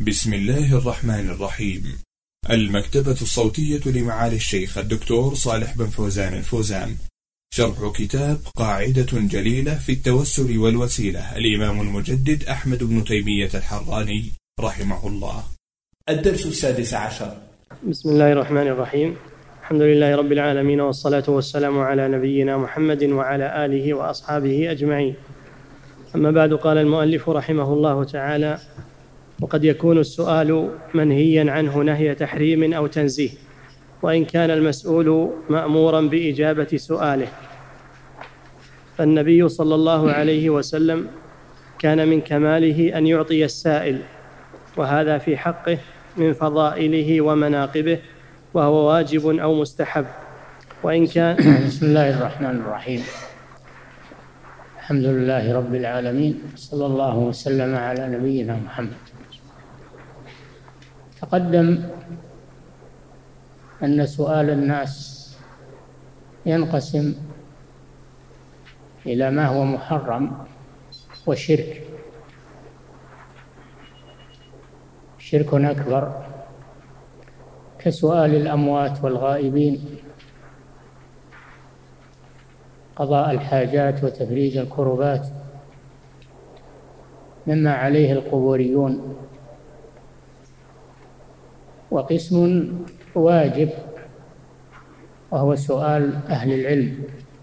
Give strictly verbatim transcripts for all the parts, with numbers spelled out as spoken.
بسم الله الرحمن الرحيم. المكتبة الصوتية لمعالي الشيخ الدكتور صالح بن فوزان الفوزان، شرح كتاب قاعدة جليلة في التوسل والوسيلة، الإمام المجدد أحمد بن تيمية الحراني رحمه الله. الدرس السادس عشر. بسم الله الرحمن الرحيم. الحمد لله رب العالمين، والصلاة والسلام على نبينا محمد وعلى آله وأصحابه أجمعين. أما بعد، قال المؤلف رحمه الله تعالى: وقد يكون السؤال منهيا عنه نهي تحريم أو تنزيه، وإن كان المسؤول مأمورا بإجابة سؤاله. فالنبي صلى الله عليه وسلم كان من كماله أن يعطي السائل، وهذا في حقه من فضائله ومناقبه، وهو واجب أو مستحب. وإن كان بسم الله الرحمن الرحيم. الحمد لله رب العالمين، صلى الله وسلم على نبينا محمد. تقدم أن سؤال الناس ينقسم إلى ما هو محرم وشرك. شرك أكبر كسؤال الأموات والغائبين، قضاء الحاجات وتفريج الكربات، مما عليه القبوريون. وقسم واجب، وهو سؤال أهل العلم،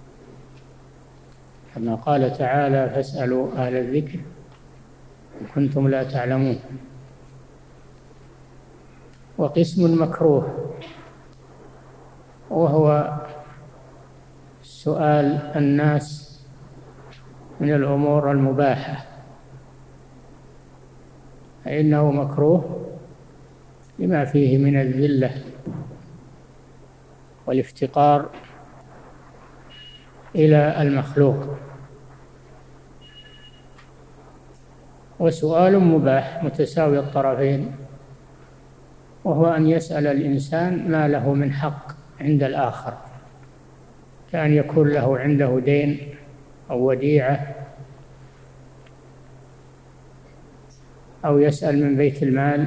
كما قال تعالى: فاسألوا أهل الذكر إن كنتم لا تعلمون. وقسم مكروه، وهو سؤال الناس من الأمور المباحة، فإنه مكروه لما فيه من الذلة والافتقار إلى المخلوق. وسؤال مباح متساوي الطرفين، وهو أن يسأل الإنسان ما له من حق عند الآخر، كأن يكون له عنده دين أو وديعة، أو يسأل من بيت المال،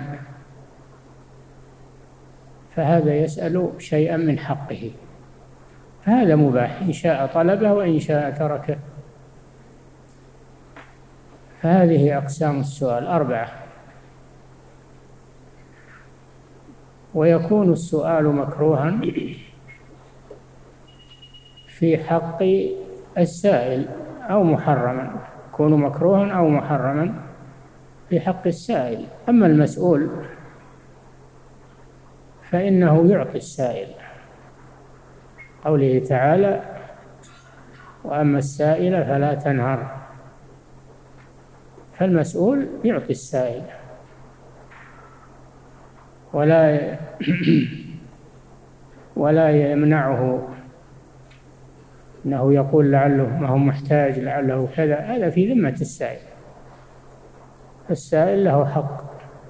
فهذا يسأل شيئا من حقه، فهذا مباح إن شاء طلبه وإن شاء تركه. فهذه أقسام السؤال أربعة. ويكون السؤال مكروها في حق السائل أو محرما، يكون مكروها أو محرما في حق السائل. أما المسؤول فإنه يعطي السائل، قوله تعالى: وأما السائل فلا تنهر. فالمسؤول يعطي السائل، ولا ولا يمنعه، أنه يقول لعله ما هو محتاج، لعله كذا، هذا في ذمة السائل. السائل له حق،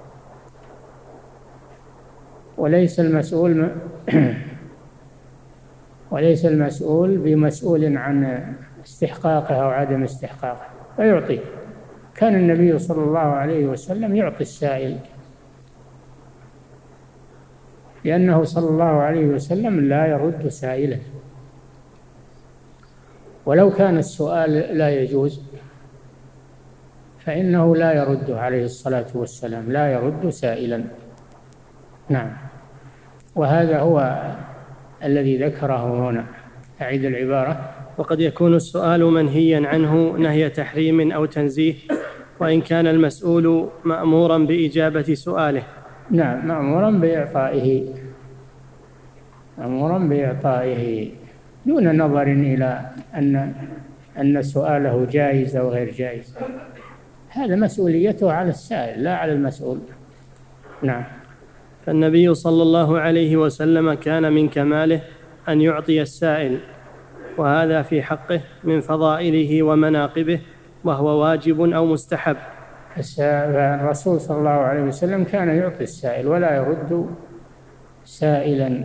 وليس المسؤول وليس المسؤول بمسؤول عن استحقاقه أو عدم استحقاقه، فيعطي. كان النبي صلى الله عليه وسلم يعطي السائل، لأنه صلى الله عليه وسلم لا يرد سائلا. ولو كان السؤال لا يجوز فإنه لا يرد عليه الصلاة والسلام، لا يرد سائلا. نعم. وهذا هو الذي ذكره هنا. أعيد العبارة: وقد يكون السؤال منهيا عنه نهي تحريم أو تنزيه، وإن كان المسؤول مأمورا بإجابة سؤاله. نعم، مأمورا بإعطائه، مأمورا بإعطائه دون نظر إلى أن أن سؤاله جائز أو غير جائز. هذا مسؤوليته على السائل لا على المسؤول. نعم. فالنبي صلى الله عليه وسلم كان من كماله أن يعطي السائل، وهذا في حقه من فضائله ومناقبه، وهو واجب أو مستحب. الرسول صلى الله عليه وسلم كان يعطي السائل ولا يرد سائلا،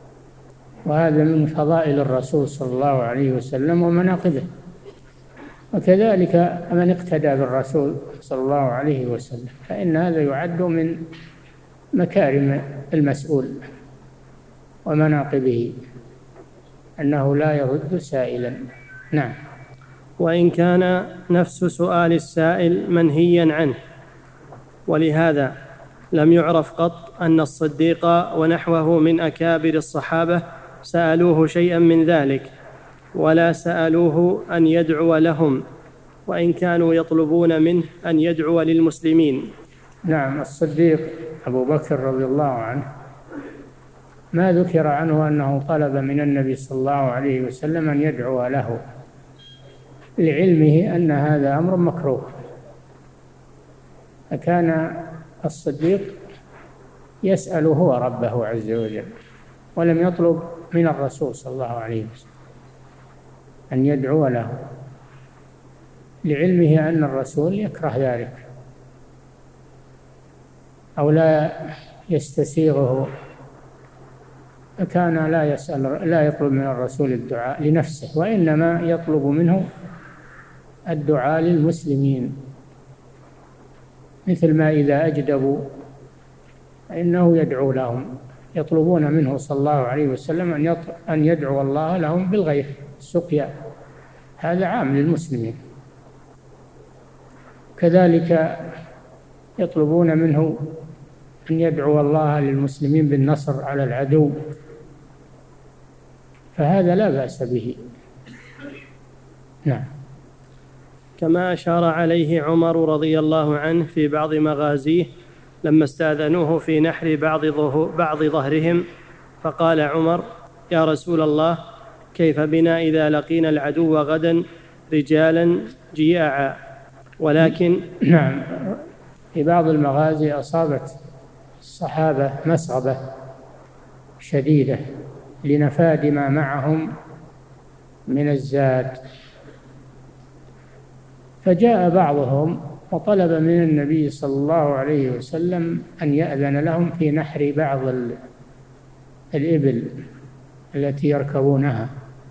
وهذا من فضائل الرسول صلى الله عليه وسلم ومناقبه. وكذلك من اقتدى بالرسول صلى الله عليه وسلم فإن هذا يعد من مكارم المسؤول ومناقبه أنه لا يرد سائلا. نعم. وإن كان نفس سؤال السائل منهيا عنه، ولهذا لم يعرف قط أن الصديق ونحوه من أكابر الصحابة سألوه شيئا من ذلك، ولا سألوه أن يدعو لهم، وإن كانوا يطلبون منه أن يدعو للمسلمين. نعم. الصديق أبو بكر رضي الله عنه ما ذكر عنه أنه طلب من النبي صلى الله عليه وسلم أن يدعو له، لعلمه أن هذا أمر مكروه. فكان الصديق يسأل هو ربه عز وجل، ولم يطلب من الرسول صلى الله عليه وسلم أن يدعو له، لعلمه أن الرسول يكره ذلك أو لا يستسيغه، فكان لا يسأل لا يطلب من الرسول الدعاء لنفسه، وإنما يطلب منه الدعاء للمسلمين، مثل ما إذا أجدبوا فإنه يدعو لهم، يطلبون منه صلى الله عليه وسلم أن أن يدعو الله لهم بالغيث السقيا، هذا عام للمسلمين. كذلك يطلبون منه أن يدعو الله للمسلمين بالنصر على العدو، فهذا لا بأس به. نعم. كما أشار عليه عمر رضي الله عنه في بعض مغازيه لما استأذنوه في نحر بعض, بعض ظهرهم، فقال عمر: يا رسول الله، كيف بنا إذا لقينا العدو غدا رجالا جياعا؟ ولكن نعم، في بعض المغازي أصابت الصحابة مسغبة شديدة لنفاد ما معهم من الزاد، فجاء بعضهم وطلب من النبي صلى الله عليه وسلم أن يأذن لهم في نحر بعض الإبل التي يركبونها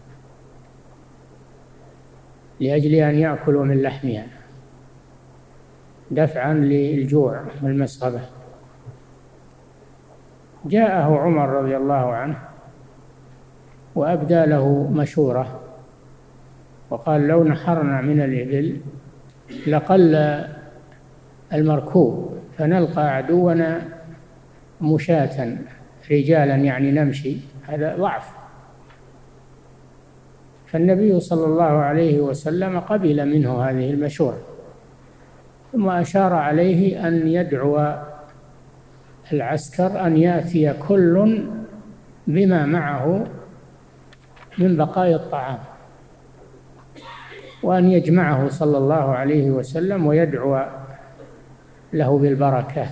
لأجل أن يأكلوا من لحمها دفعا للجوع والمسغبة. جاءه عمر رضي الله عنه وأبدى له مشورة وقال: لو نحرنا من الإبل لقل المركوب فنلقى عدونا مشاة رجالا، يعني نمشي، هذا ضعف. فالنبي صلى الله عليه وسلم قبل منه هذه المشورة، ثم أشار عليه أن يدعو العسكر أن يأتي كل بما معه من بقايا الطعام، وأن يجمعه صلى الله عليه وسلم ويدعو له بالبركة.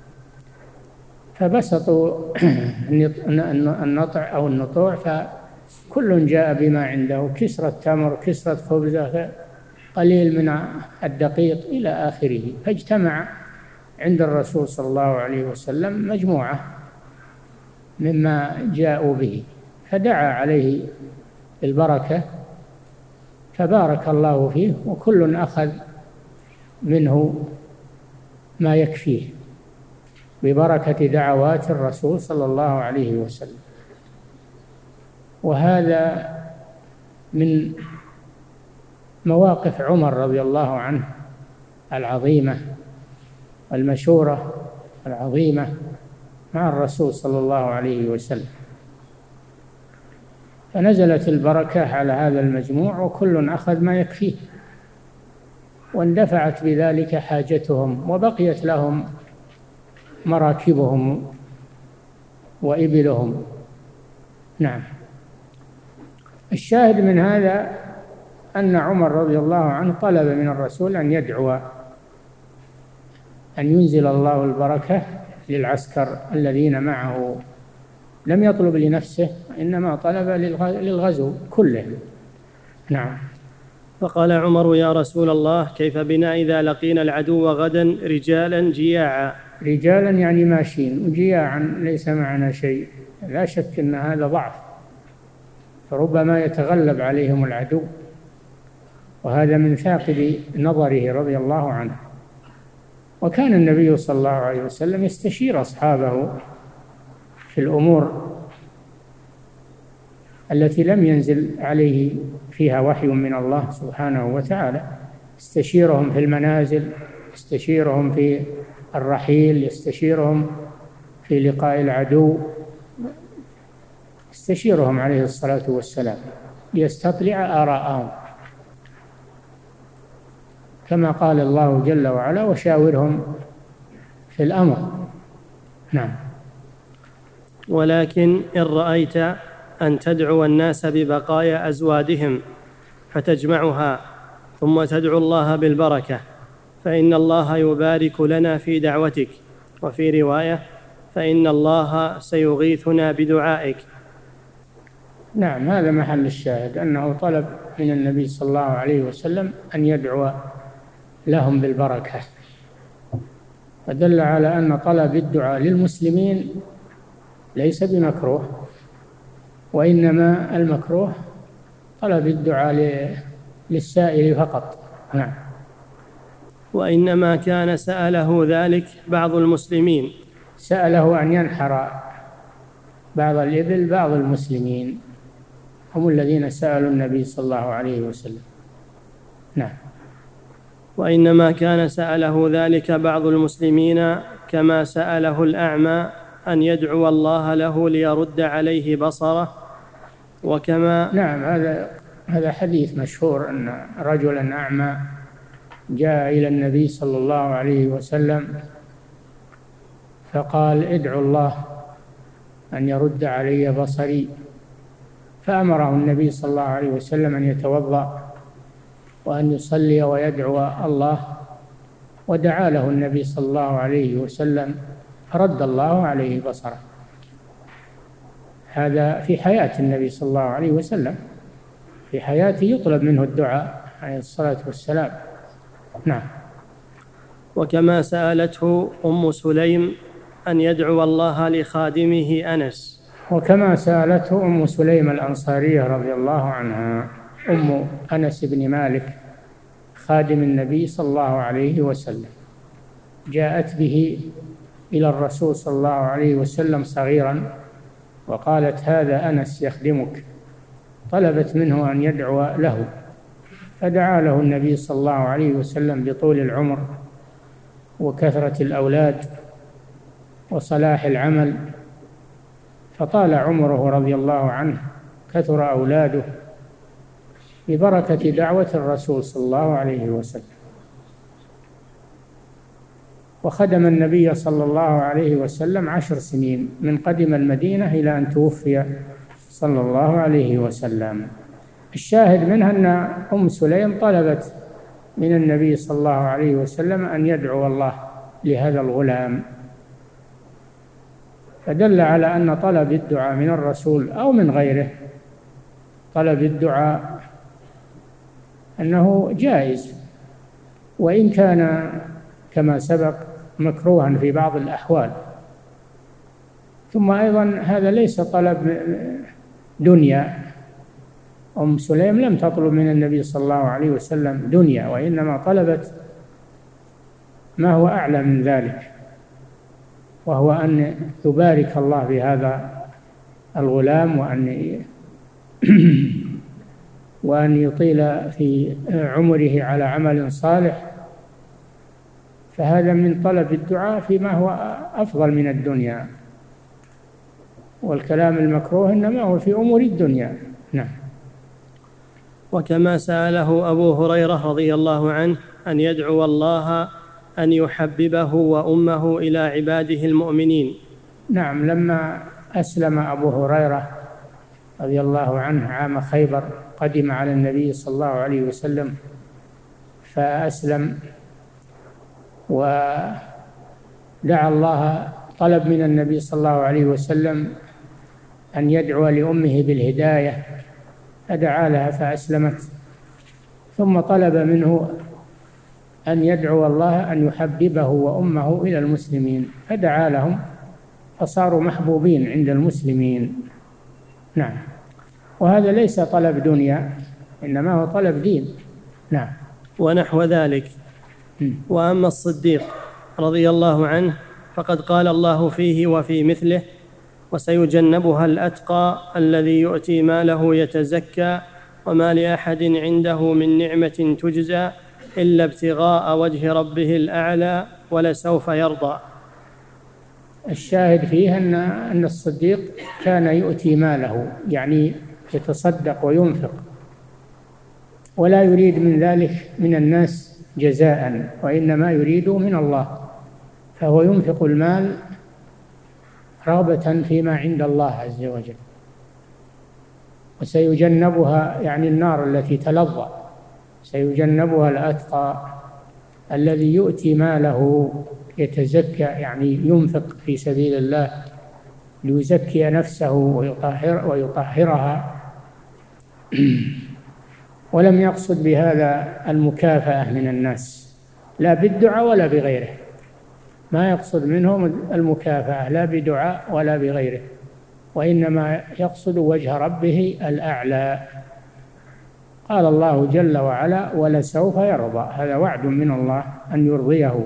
فبسطوا النطع أو النطوع، فكل جاء بما عنده، كسرة تمر، كسرة خبزة، قليل من الدقيق إلى آخره. فاجتمع عند الرسول صلى الله عليه وسلم مجموعة مما جاءوا به، فدعا عليه البركة فبارك الله فيه، وكل أخذ منه ما يكفيه ببركة دعوات الرسول صلى الله عليه وسلم. وهذا من مواقف عمر رضي الله عنه العظيمة، المشورة العظيمة مع الرسول صلى الله عليه وسلم. فنزلت البركة على هذا المجموع، وكل أخذ ما يكفيه، واندفعت بذلك حاجتهم، وبقيت لهم مراكبهم وإبلهم. نعم. الشاهد من هذا أن عمر رضي الله عنه طلب من الرسول أن يدعو أن ينزل الله البركة للعسكر الذين معه، لم يطلب لنفسه، إنما طلب للغزو كله. نعم. فقال عمر: يا رسول الله، كيف بنا إذا لقينا العدو غدا رجالا جياعا؟ رجالا يعني ماشين، وجياعا ليس معنا شيء، لا شك أن هذا ضعف، فربما يتغلب عليهم العدو. وهذا من ثاقب نظره رضي الله عنه. وكان النبي صلى الله عليه وسلم يستشير أصحابه في الأمور التي لم ينزل عليه فيها وحي من الله سبحانه وتعالى، يستشيرهم في المنازل، يستشيرهم في الرحيل، يستشيرهم في لقاء العدو، يستشيرهم عليه الصلاة والسلام ليستطلع آراءهم، كما قال الله جل وعلا: وشاورهم في الأمر. نعم. ولكن إن رأيت أن تدعو الناس ببقايا أزوادهم فتجمعها ثم تدعو الله بالبركة فإن الله يبارك لنا في دعوتك، وفي رواية: فإن الله سيغيثنا بدعائك. نعم، هذا محل الشاهد، أنه طلب من النبي صلى الله عليه وسلم أن يدعو لهم بالبركة، فدل على أن طلب الدعاء للمسلمين ليس بمكروه، وإنما المكروه طلب الدعاء للسائل فقط. نعم. وإنما كان سأله ذلك بعض المسلمين، سأله أن ينحر بعض الإبل بعض المسلمين، هم الذين سألوا النبي صلى الله عليه وسلم. نعم. وإنما كان سأله ذلك بعض المسلمين كما سأله الأعمى أن يدعو الله له ليرد عليه بصره. وكما نعم، هذا هذا حديث مشهور أن رجلا أعمى جاء إلى النبي صلى الله عليه وسلم فقال: ادعو الله أن يرد علي بصري، فأمره النبي صلى الله عليه وسلم أن يتوضأ وأن يصلي ويدعو الله، ودعا له النبي صلى الله عليه وسلم فرد الله عليه بصره. هذا في حياة النبي صلى الله عليه وسلم، في حياته يطلب منه الدعاء عليه الصلاة والسلام. نعم. وكما سألته أم سليم أن يدعو الله لخادمه أنس. وكما سألته أم سليم الأنصارية رضي الله عنها، أم أنس بن مالك خادم النبي صلى الله عليه وسلم، جاءت به إلى الرسول صلى الله عليه وسلم صغيرا وقالت: هذا أنس يخدمك. طلبت منه أن يدعو له، فدعا له النبي صلى الله عليه وسلم بطول العمر وكثرة الأولاد وصلاح العمل، فطال عمره رضي الله عنه، كثر أولاده ببركة دعوة الرسول صلى الله عليه وسلم. وخدم النبي صلى الله عليه وسلم عشر سنين من قدم المدينة إلى أن توفي صلى الله عليه وسلم. الشاهد منها أن أم سليم طلبت من النبي صلى الله عليه وسلم أن يدعو الله لهذا الغلام، فدل على أن طلب الدعاء من الرسول أو من غيره، طلب الدعاء أنه جائز، وإن كان كما سبق مكروها في بعض الأحوال. ثم أيضا هذا ليس طلب دنيا، أم سليم لم تطلب من النبي صلى الله عليه وسلم دنيا، وإنما طلبت ما هو أعلى من ذلك، وهو أن يبارك الله بهذا الغلام، وأن وأن يطيل في عمره على عمل صالح. فهذا من طلب الدعاء فيما هو أفضل من الدنيا، والكلام المكروه إنما هو في أمور الدنيا. نعم. وكما سأله أبو هريرة رضي الله عنه أن يدعو الله أن يحببه وأمه إلى عباده المؤمنين. نعم، لما أسلم أبو هريرة رضي الله عنه عام خيبر قدم على النبي صلى الله عليه وسلم فأسلم، ودعا الله، طلب من النبي صلى الله عليه وسلم أن يدعو لأمه بالهداية، فدعا لها فأسلمت. ثم طلب منه أن يدعو الله أن يحببه وأمه إلى المسلمين، فدعا لهم فصاروا محبوبين عند المسلمين. نعم. وهذا ليس طلب دنيا، إنما هو طلب دين. نعم. ونحو ذلك. وأما الصديق رضي الله عنه فقد قال الله فيه وفي مثله: وسيجنبها الأتقى الذي يؤتي ماله يتزكى وما لأحد عنده من نعمة تجزى إلا ابتغاء وجه ربه الأعلى ولسوف يرضى. الشاهد فيه أن أن الصديق كان يؤتي ماله، يعني يتصدق وينفق، ولا يريد من ذلك من الناس جزاء، وإنما يريد من الله، فهو ينفق المال رغبة فيما عند الله عز وجل. وسيجنبها يعني النار التي تلظى، سيجنبها الأتقى الذي يؤتي ماله يتزكى، يعني ينفق في سبيل الله ليزكي نفسه ويطهر ويطهرها. ولم يقصد بهذا المكافأة من الناس، لا بالدعاء ولا بغيره، ما يقصد منهم المكافأة لا بدعاء ولا بغيره، وإنما يقصد وجه ربه الأعلى. قال الله جل وعلا: ولسوف يرضى، هذا وعد من الله أن يرضيه،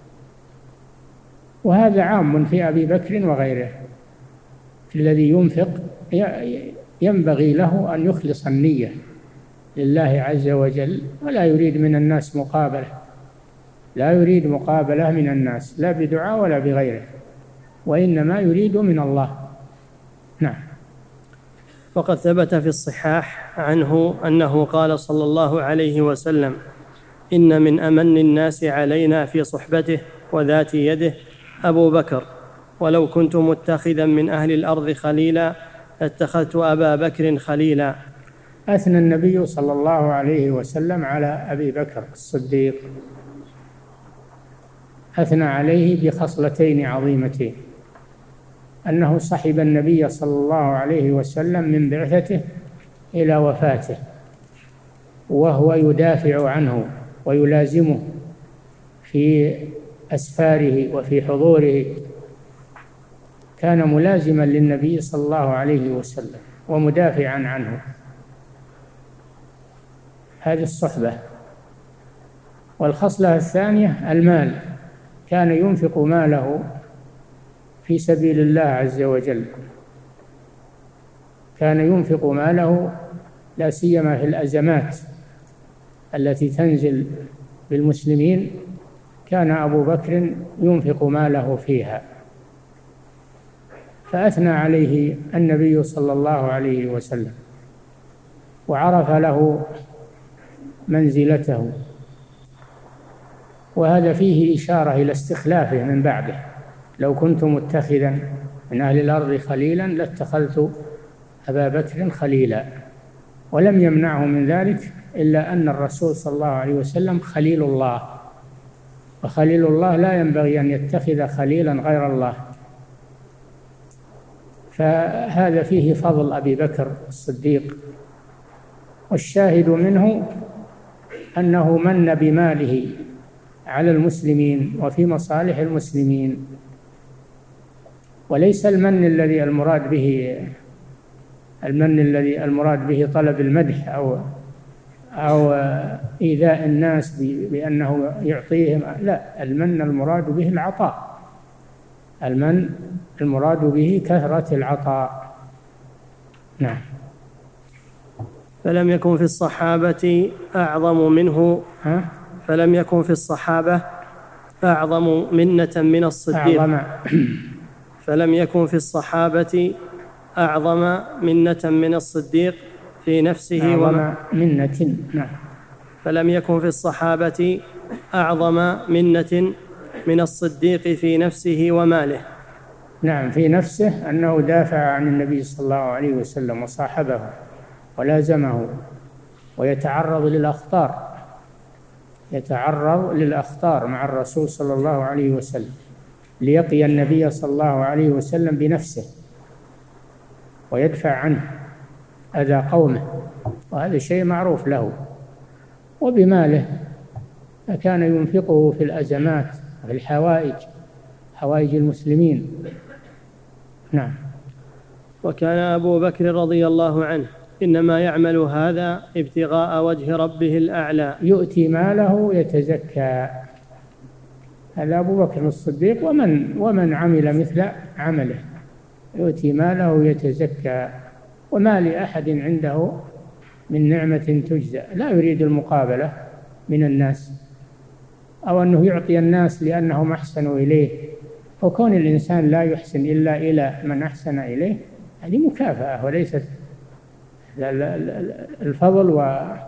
وهذا عام في أبي بكر وغيره. الذي ينفق ينبغي له أن يخلص النية لله عز وجل، ولا يريد من الناس مقابلة، لا يريد مقابلة من الناس لا بدعاء ولا بغيره، وإنما يريد من الله. نعم. وقد ثبت في الصحاح عنه أنه قال صلى الله عليه وسلم: إن من أمن الناس علينا في صحبته وذات يده أبو بكر، ولو كنت متخذا من أهل الأرض خليلا لاتخذت أبا بكر خليلا. أثنى النبي صلى الله عليه وسلم على أبي بكر الصديق، أثنى عليه بخصلتين عظيمتين: أنه صحب النبي صلى الله عليه وسلم من بعثته إلى وفاته، وهو يدافع عنه ويلازمه في أسفاره وفي حضوره، كان ملازما للنبي صلى الله عليه وسلم ومدافعا عنه. هذه الصحبة. والخصلة الثانية المال، كان ينفق ماله في سبيل الله عز وجل، كان ينفق ماله لا سيما في الأزمات التي تنزل بالمسلمين، كان أبو بكر ينفق ماله فيها، فأثنى عليه النبي صلى الله عليه وسلم وعرف له منزلته، وهذا فيه إشارة إلى استخلافه من بعده: لو كنت متخذا من أهل الأرض خليلا لاتخذت أبا بكر خليلا. ولم يمنعه من ذلك إلا أن الرسول صلى الله عليه وسلم خليل الله، وخليل الله لا ينبغي أن يتخذ خليلا غير الله، فهذا فيه فضل أبي بكر الصديق. والشاهد منه أنه من بماله على المسلمين وفي مصالح المسلمين، وليس المن الذي المراد به المن الذي المراد به طلب المدح أو أو إيذاء الناس بأنه يعطيهم، لا، المن المراد به العطاء، المن المراد به كثرة العطاء. نعم. فلم يكن في الصحابة أعظم منه ها؟ فلم يكن في الصحابة أعظم منة من الصديق أعظم فلم يكن في الصحابة أعظم منة من الصديق في نفسه أعظم منة. نعم. فلم يكن في الصحابة أعظم منة من الصديق في نفسه وماله. نعم، في نفسه أنه دافع عن النبي صلى الله عليه وسلم وصاحبه ولازمه، ويتعرض للأخطار يتعرض للأخطار مع الرسول صلى الله عليه وسلم ليقي النبي صلى الله عليه وسلم بنفسه ويدفع عنه أذى قومه، وهذا شيء معروف له. وبماله كان ينفقه في الأزمات في الحوائج حوائج المسلمين. نعم. وكان أبو بكر رضي الله عنه إنما يعمل هذا ابتغاء وجه ربه الأعلى. يؤتي ماله يتزكى، هذا أبو بكر الصديق ومن ومن عمل مثل عمله، يؤتي ماله يتزكى وما لأحد عنده من نعمة تجزى، لا يريد المقابلة من الناس أو أنه يعطي الناس لأنهم أحسنوا إليه، وكون الإنسان لا يحسن إلا إلى من أحسن إليه هذه مكافأة وليست الفضل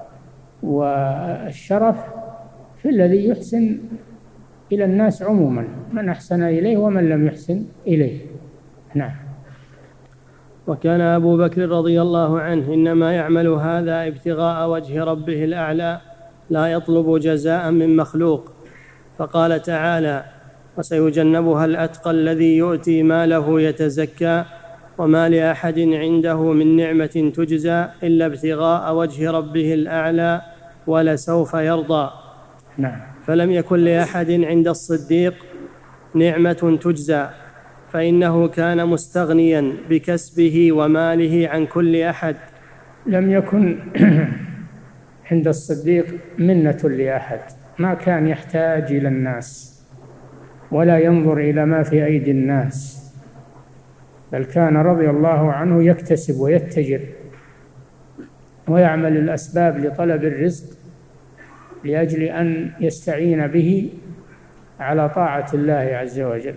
والشرف في الذي يحسن إلى الناس عموما، من أحسن إليه ومن لم يحسن إليه. نعم. وكان أبو بكر رضي الله عنه إنما يعمل هذا ابتغاء وجه ربه الأعلى لا يطلب جزاء من مخلوق، فقال تعالى: وسيجنبها الأتقى الذي يؤتي ماله يتزكى وما لأحد عنده من نعمة تجزى إلا ابتغاء وجه ربه الأعلى ولسوف يرضى. نعم. فلم يكن لأحد عند الصديق نعمة تجزى، فإنه كان مستغنيا بكسبه وماله عن كل أحد. لم يكن عند الصديق منة لأحد، ما كان يحتاج إلى الناس ولا ينظر إلى ما في أيدي الناس، بل كان رضي الله عنه يكتسب ويتجر ويعمل الأسباب لطلب الرزق لأجل أن يستعين به على طاعة الله عز وجل،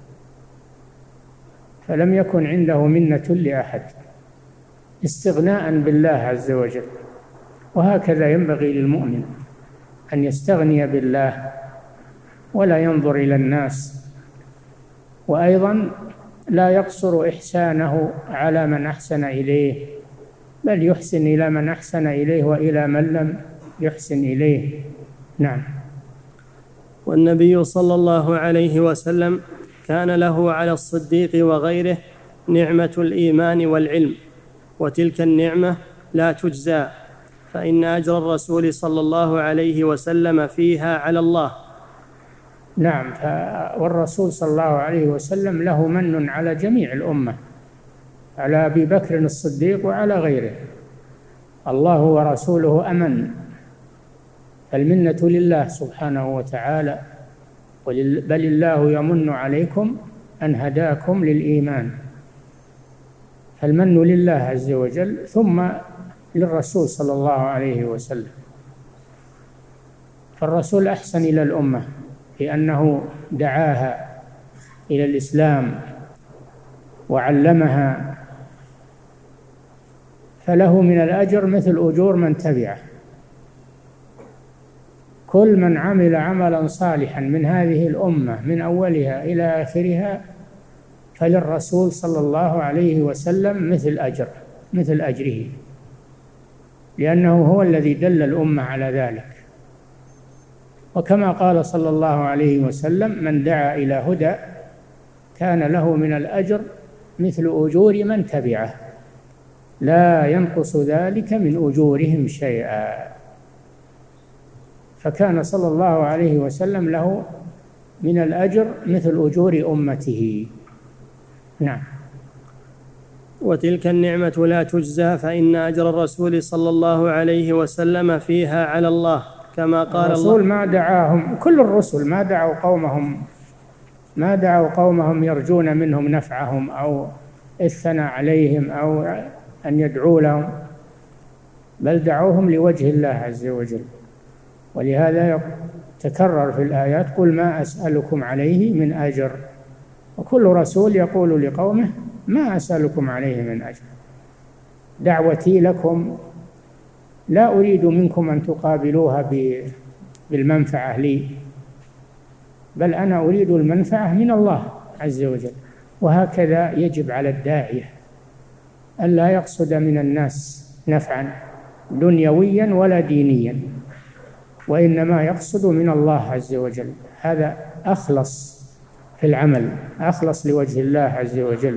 فلم يكن عنده منة لأحد، استغناء بالله عز وجل. وهكذا ينبغي للمؤمن أن يستغني بالله ولا ينظر إلى الناس، وأيضا لا يقصر إحسانه على من أحسن إليه، بل يحسن إلى من أحسن إليه وإلى من لم يحسن إليه. نعم. والنبي صلى الله عليه وسلم كان له على الصديق وغيره نعمة الإيمان والعلم، وتلك النعمة لا تجزى، فإن أجر الرسول صلى الله عليه وسلم فيها على الله. نعم. والرسول صلى الله عليه وسلم له من على جميع الأمة، على أبي بكر الصديق وعلى غيره، الله ورسوله أمن، المنة لله سبحانه وتعالى، بل الله يمن عليكم أن هداكم للإيمان، فالمن لله عز وجل ثم للرسول صلى الله عليه وسلم. فالرسول أحسن إلى الأمة لأنه دعاها إلى الإسلام وعلمها، فله من الأجر مثل أجور من تبعه. كل من عمل عملا صالحا من هذه الأمة من أولها إلى آخرها فللرسول صلى الله عليه وسلم مثل أجر مثل أجره، لأنه هو الذي دل الأمة على ذلك. وكما قال صلى الله عليه وسلم: من دعا إلى هدى كان له من الأجر مثل أجور من تبعه لا ينقص ذلك من أجورهم شيئا. فكان صلى الله عليه وسلم له من الأجر مثل أجور أمته. نعم. وتلك النعمة لا تجزى، فإن أجر الرسول صلى الله عليه وسلم فيها على الله، كما قال الرسول ما دعاهم، كل الرسل ما دعوا قومهم ما دعوا قومهم يرجون منهم نفعهم أو الثناء عليهم أو أن يدعوا لهم، بل دعوهم لوجه الله عز وجل. ولهذا تكرر في الآيات: قل ما أسألكم عليه من أجر. وكل رسول يقول لقومه: ما أسألكم عليه من أجر، دعوتي لكم لا أريد منكم أن تقابلوها بالمنفعة لي، بل أنا أريد المنفعة من الله عز وجل. وهكذا يجب على الداعية ألا يقصد من الناس نفعا دنيويا ولا دينيا، وإنما يقصد من الله عز وجل، هذا أخلص في العمل، أخلص لوجه الله عز وجل.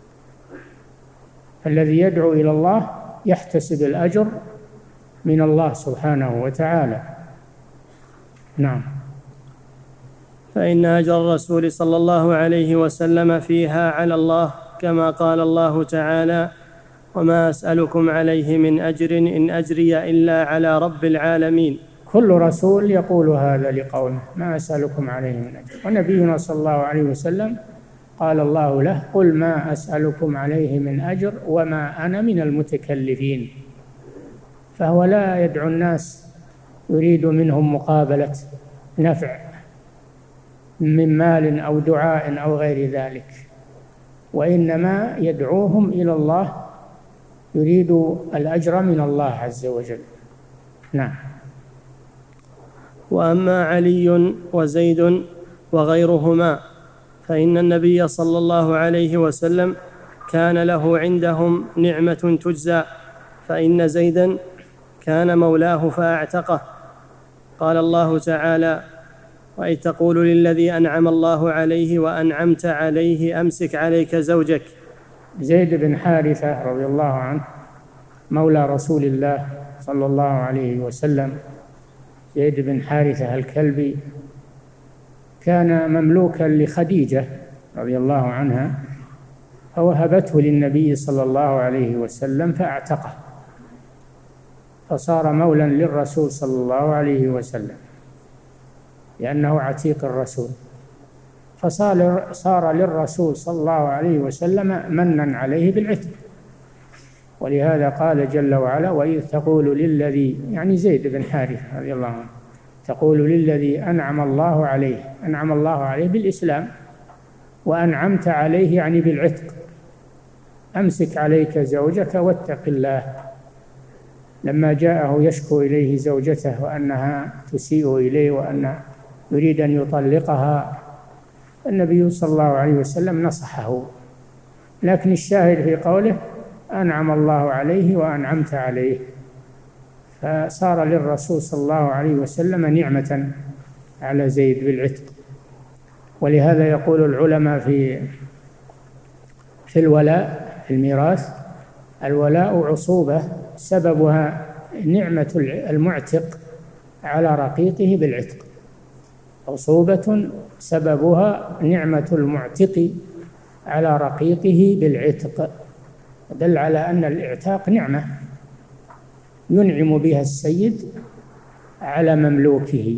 الذي يدعو إلى الله يحتسب الأجر من الله سبحانه وتعالى. نعم. فإن أجر الرسول صلى الله عليه وسلم فيها على الله، كما قال الله تعالى: وما أسألكم عليه من أجر إن أجري إلا على رب العالمين. كل رسول يقول هذا لقومه: ما أسألكم عليه من أجر. ونبينا صلى الله عليه وسلم قال الله له: قل ما أسألكم عليه من أجر وما أنا من المتكلفين. فهو لا يدعو الناس يريد منهم مقابلة نفع من مال أو دعاء أو غير ذلك، وإنما يدعوهم إلى الله يريد الأجر من الله عز وجل. نعم. وأما علي وزيد وغيرهما فإن النبي صلى الله عليه وسلم كان له عندهم نعمة تجزى، فإن زيدا كان مولاه فأعتقه. قال الله تعالى: وإذ تقول للذي أنعم الله عليه وأنعمت عليه أمسك عليك زوجك. زيد بن حارثة رضي الله عنه مولى رسول الله صلى الله عليه وسلم، زيد بن حارثة الكلبي، كان مملوكا لخديجة رضي الله عنها، فوهبته للنبي صلى الله عليه وسلم فأعتقه، فصار مولا للرسول صلى الله عليه وسلم لأنه عتيق الرسول، فصار صار للرسول صلى الله عليه وسلم منا عليه بالعتق. ولهذا قال جل وعلا: وإذ تقول للذي، يعني زيد بن حارثة رضي الله عنه، تقول للذي أنعم الله عليه، أنعم الله عليه بالإسلام، وأنعمت عليه يعني بالعتق، أمسك عليك زوجك واتق الله. لما جاءه يشكو إليه زوجته وأنها تسيء إليه وأن يريد أن يطلقها، النبي صلى الله عليه وسلم نصحه، لكن الشاهد في قوله: أنعم الله عليه وأنعمت عليه، فصار للرسول صلى الله عليه وسلم نعمة على زيد بالعتق. ولهذا يقول العلماء في في الولاء، في الميراث: الولاء عصوبة سببها نعمة المعتق على رقيقه بالعتق، عصوبة سببها نعمة المعتق على رقيقه بالعتق، دل على أن الاعتاق نعمة ينعم بها السيد على مملوكه.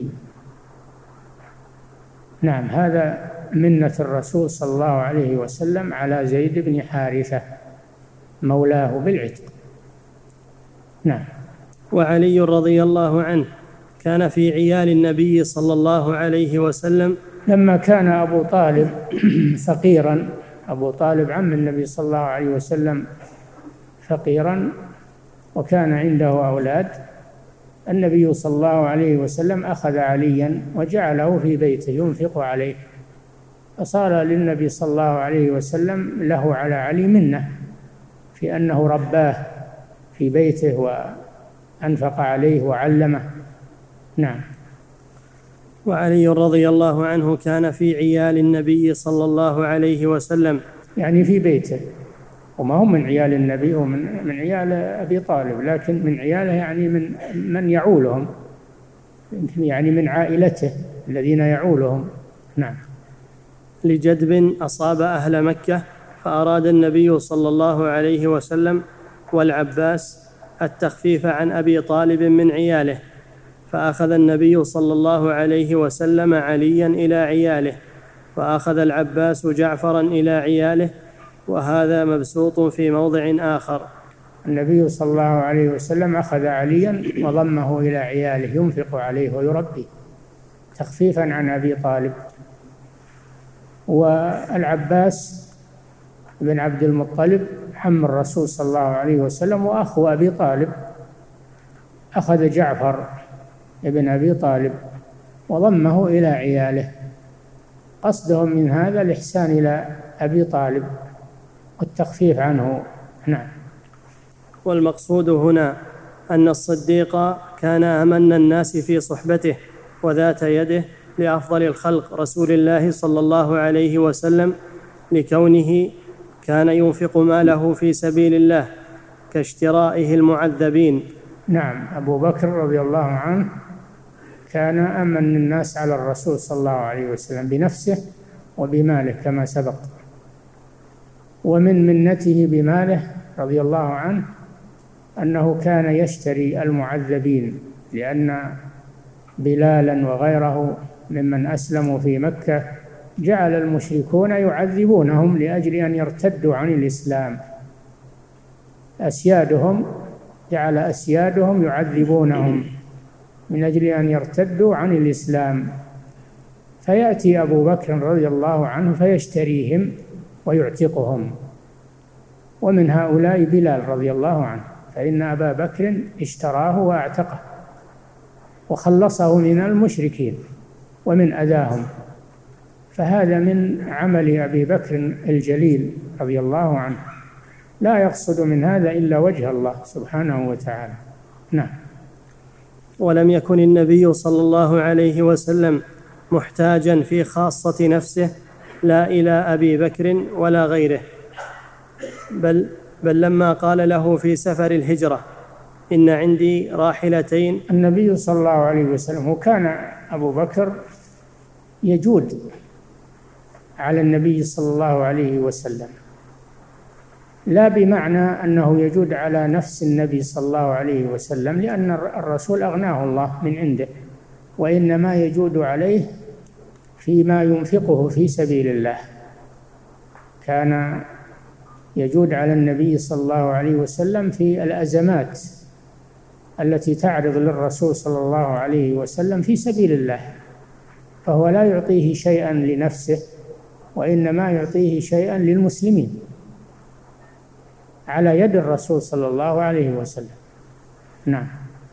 نعم، هذا منة الرسول صلى الله عليه وسلم على زيد بن حارثة مولاه بالعتق. نعم. وعلي رضي الله عنه كان في عيال النبي صلى الله عليه وسلم لما كان أبو طالب فقيرا، أبو طالب عم النبي صلى الله عليه وسلم فقيرا وكان عنده أولاد، النبي صلى الله عليه وسلم أخذ عليا وجعله في بيته ينفق عليه، فصار للنبي صلى الله عليه وسلم له على علي منة في أنه رباه في بيته وأنفق عليه وعلمه. نعم. وعلي رضي الله عنه كان في عيال النبي صلى الله عليه وسلم، يعني في بيته، وما هم من عيال النبي، ومن من عيال أبي طالب، لكن من عياله يعني من من يعولهم، يعني من عائلته الذين يعولهم. نعم. لجدب أصاب أهل مكة، فأراد النبي صلى الله عليه وسلم والعباس التخفيف عن أبي طالب من عياله، فأخذ النبي صلى الله عليه وسلم عليا إلى عياله، وأخذ العباس جعفرا إلى عياله، وهذا مبسوط في موضع آخر. النبي صلى الله عليه وسلم أخذ عليا وضمه إلى عياله ينفق عليه ويربي تخفيفا عن أبي طالب. والعباس بن عبد المطلب عم الرسول صلى الله عليه وسلم وأخو أبي طالب أخذ جعفر ابن أبي طالب وضمه إلى عياله، قصدهم من هذا الإحسان إلى أبي طالب والتخفيف عنه. نعم. والمقصود هنا أن الصديق كان أمن الناس في صحبته وذات يده لأفضل الخلق رسول الله صلى الله عليه وسلم، لكونه كان ينفق ماله في سبيل الله كاشترائه المعذبين. نعم. أبو بكر رضي الله عنه كان أمن الناس على الرسول صلى الله عليه وسلم بنفسه وبماله كما سبق، ومن منته بماله رضي الله عنه أنه كان يشتري المعذبين، لأن بلالا وغيره ممن أسلموا في مكة جعل المشركون يعذبونهم لأجل أن يرتدوا عن الإسلام. أسيادهم جعل أسيادهم يعذبونهم من أجل أن يرتدوا عن الإسلام، فيأتي أبو بكر رضي الله عنه فيشتريهم ويعتقهم، ومن هؤلاء بلال رضي الله عنه، فإن أبا بكر اشتراه وأعتقه وخلصه من المشركين ومن أذاهم. فهذا من عمل أبي بكر الجليل رضي الله عنه، لا يقصد من هذا إلا وجه الله سبحانه وتعالى. نعم. ولم يكن النبي صلى الله عليه وسلم محتاجا في خاصة نفسه لا إلى أبي بكر ولا غيره، بل, بل لما قال له في سفر الهجرة إن عندي راحلتين. النبي صلى الله عليه وسلم، وكان أبو بكر يجود على النبي صلى الله عليه وسلم، لا بمعنى أنه يجود على نفس النبي صلى الله عليه وسلم، لأن الرسول أغناه الله من عنده، وإنما يجود عليه فيما ينفقه في سبيل الله. كان يجود على النبي صلى الله عليه وسلم في الأزمات التي تعرض للرسول صلى الله عليه وسلم في سبيل الله، فهو لا يعطيه شيئا لنفسه، وإنما يعطيه شيئا للمسلمين على يد الرسول صلى الله عليه وسلم. نعم.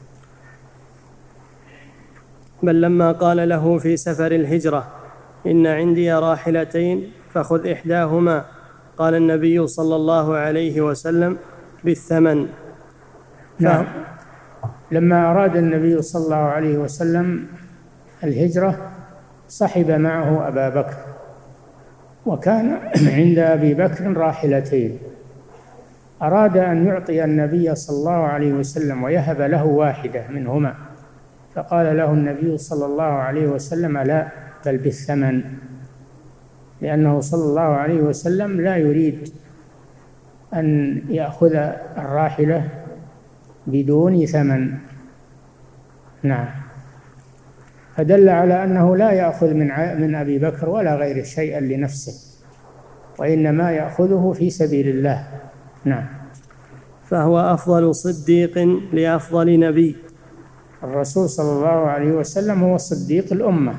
بل لما قال له في سفر الهجرة إن عندي راحلتين فخذ إحداهما، قال النبي صلى الله عليه وسلم بالثمن. نعم. لما أراد النبي صلى الله عليه وسلم الهجرة صحب معه أبا بكر، وكان عند أبي بكر راحلتين، أراد أن يعطي النبي صلى الله عليه وسلم ويهب له واحدة منهما، فقال له النبي صلى الله عليه وسلم لا، بل بالثمن، لأنه صلى الله عليه وسلم لا يريد أن يأخذ الراحلة بدون ثمن. نعم. فدل على أنه لا يأخذ من من أبي بكر ولا غيره شيئا لنفسه، وإنما يأخذه في سبيل الله. نعم. فهو أفضل صديق لأفضل نبي. الرسول صلى الله عليه وسلم هو صديق الأمة،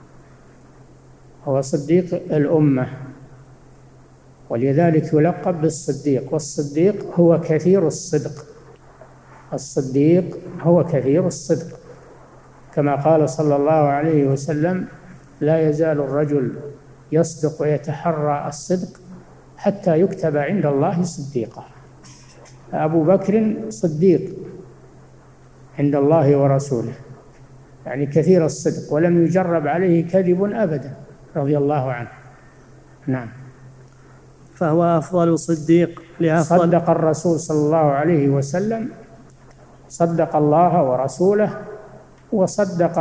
هو صديق الأمة، ولذلك يلقب بالصديق، والصديق هو كثير الصدق، الصديق هو كثير الصدق، كما قال صلى الله عليه وسلم لا يزال الرجل يصدق ويتحرى الصدق حتى يكتب عند الله صديقا. أبو بكر صديق عند الله ورسوله، يعني كثير الصدق، ولم يجرب عليه كذب أبدا رضي الله عنه. نعم. فهو أفضل صديق لأفضل. صدق الرسول صلى الله عليه وسلم، صدق الله ورسوله، وصدق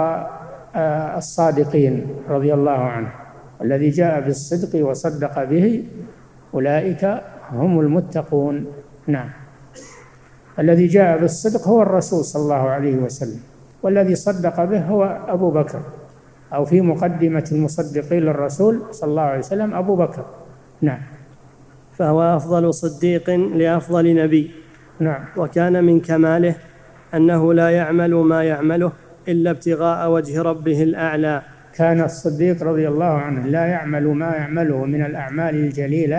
الصادقين رضي الله عنه، الذي جاء بالصدق وصدق به أولئك هم المتقون. نعم. الذي جاء بالصدق هو الرسول صلى الله عليه وسلم، والذي صدق به هو أبو بكر، أو في مقدمة المصدقين للرسول صلى الله عليه وسلم أبو بكر. نعم. فهو أفضل صديق لأفضل نبي. نعم. وكان من كماله أنه لا يعمل ما يعمله إلا ابتغاء وجه ربه الأعلى. كان الصديق رضي الله عنه لا يعمل ما يعمله من الأعمال الجليلة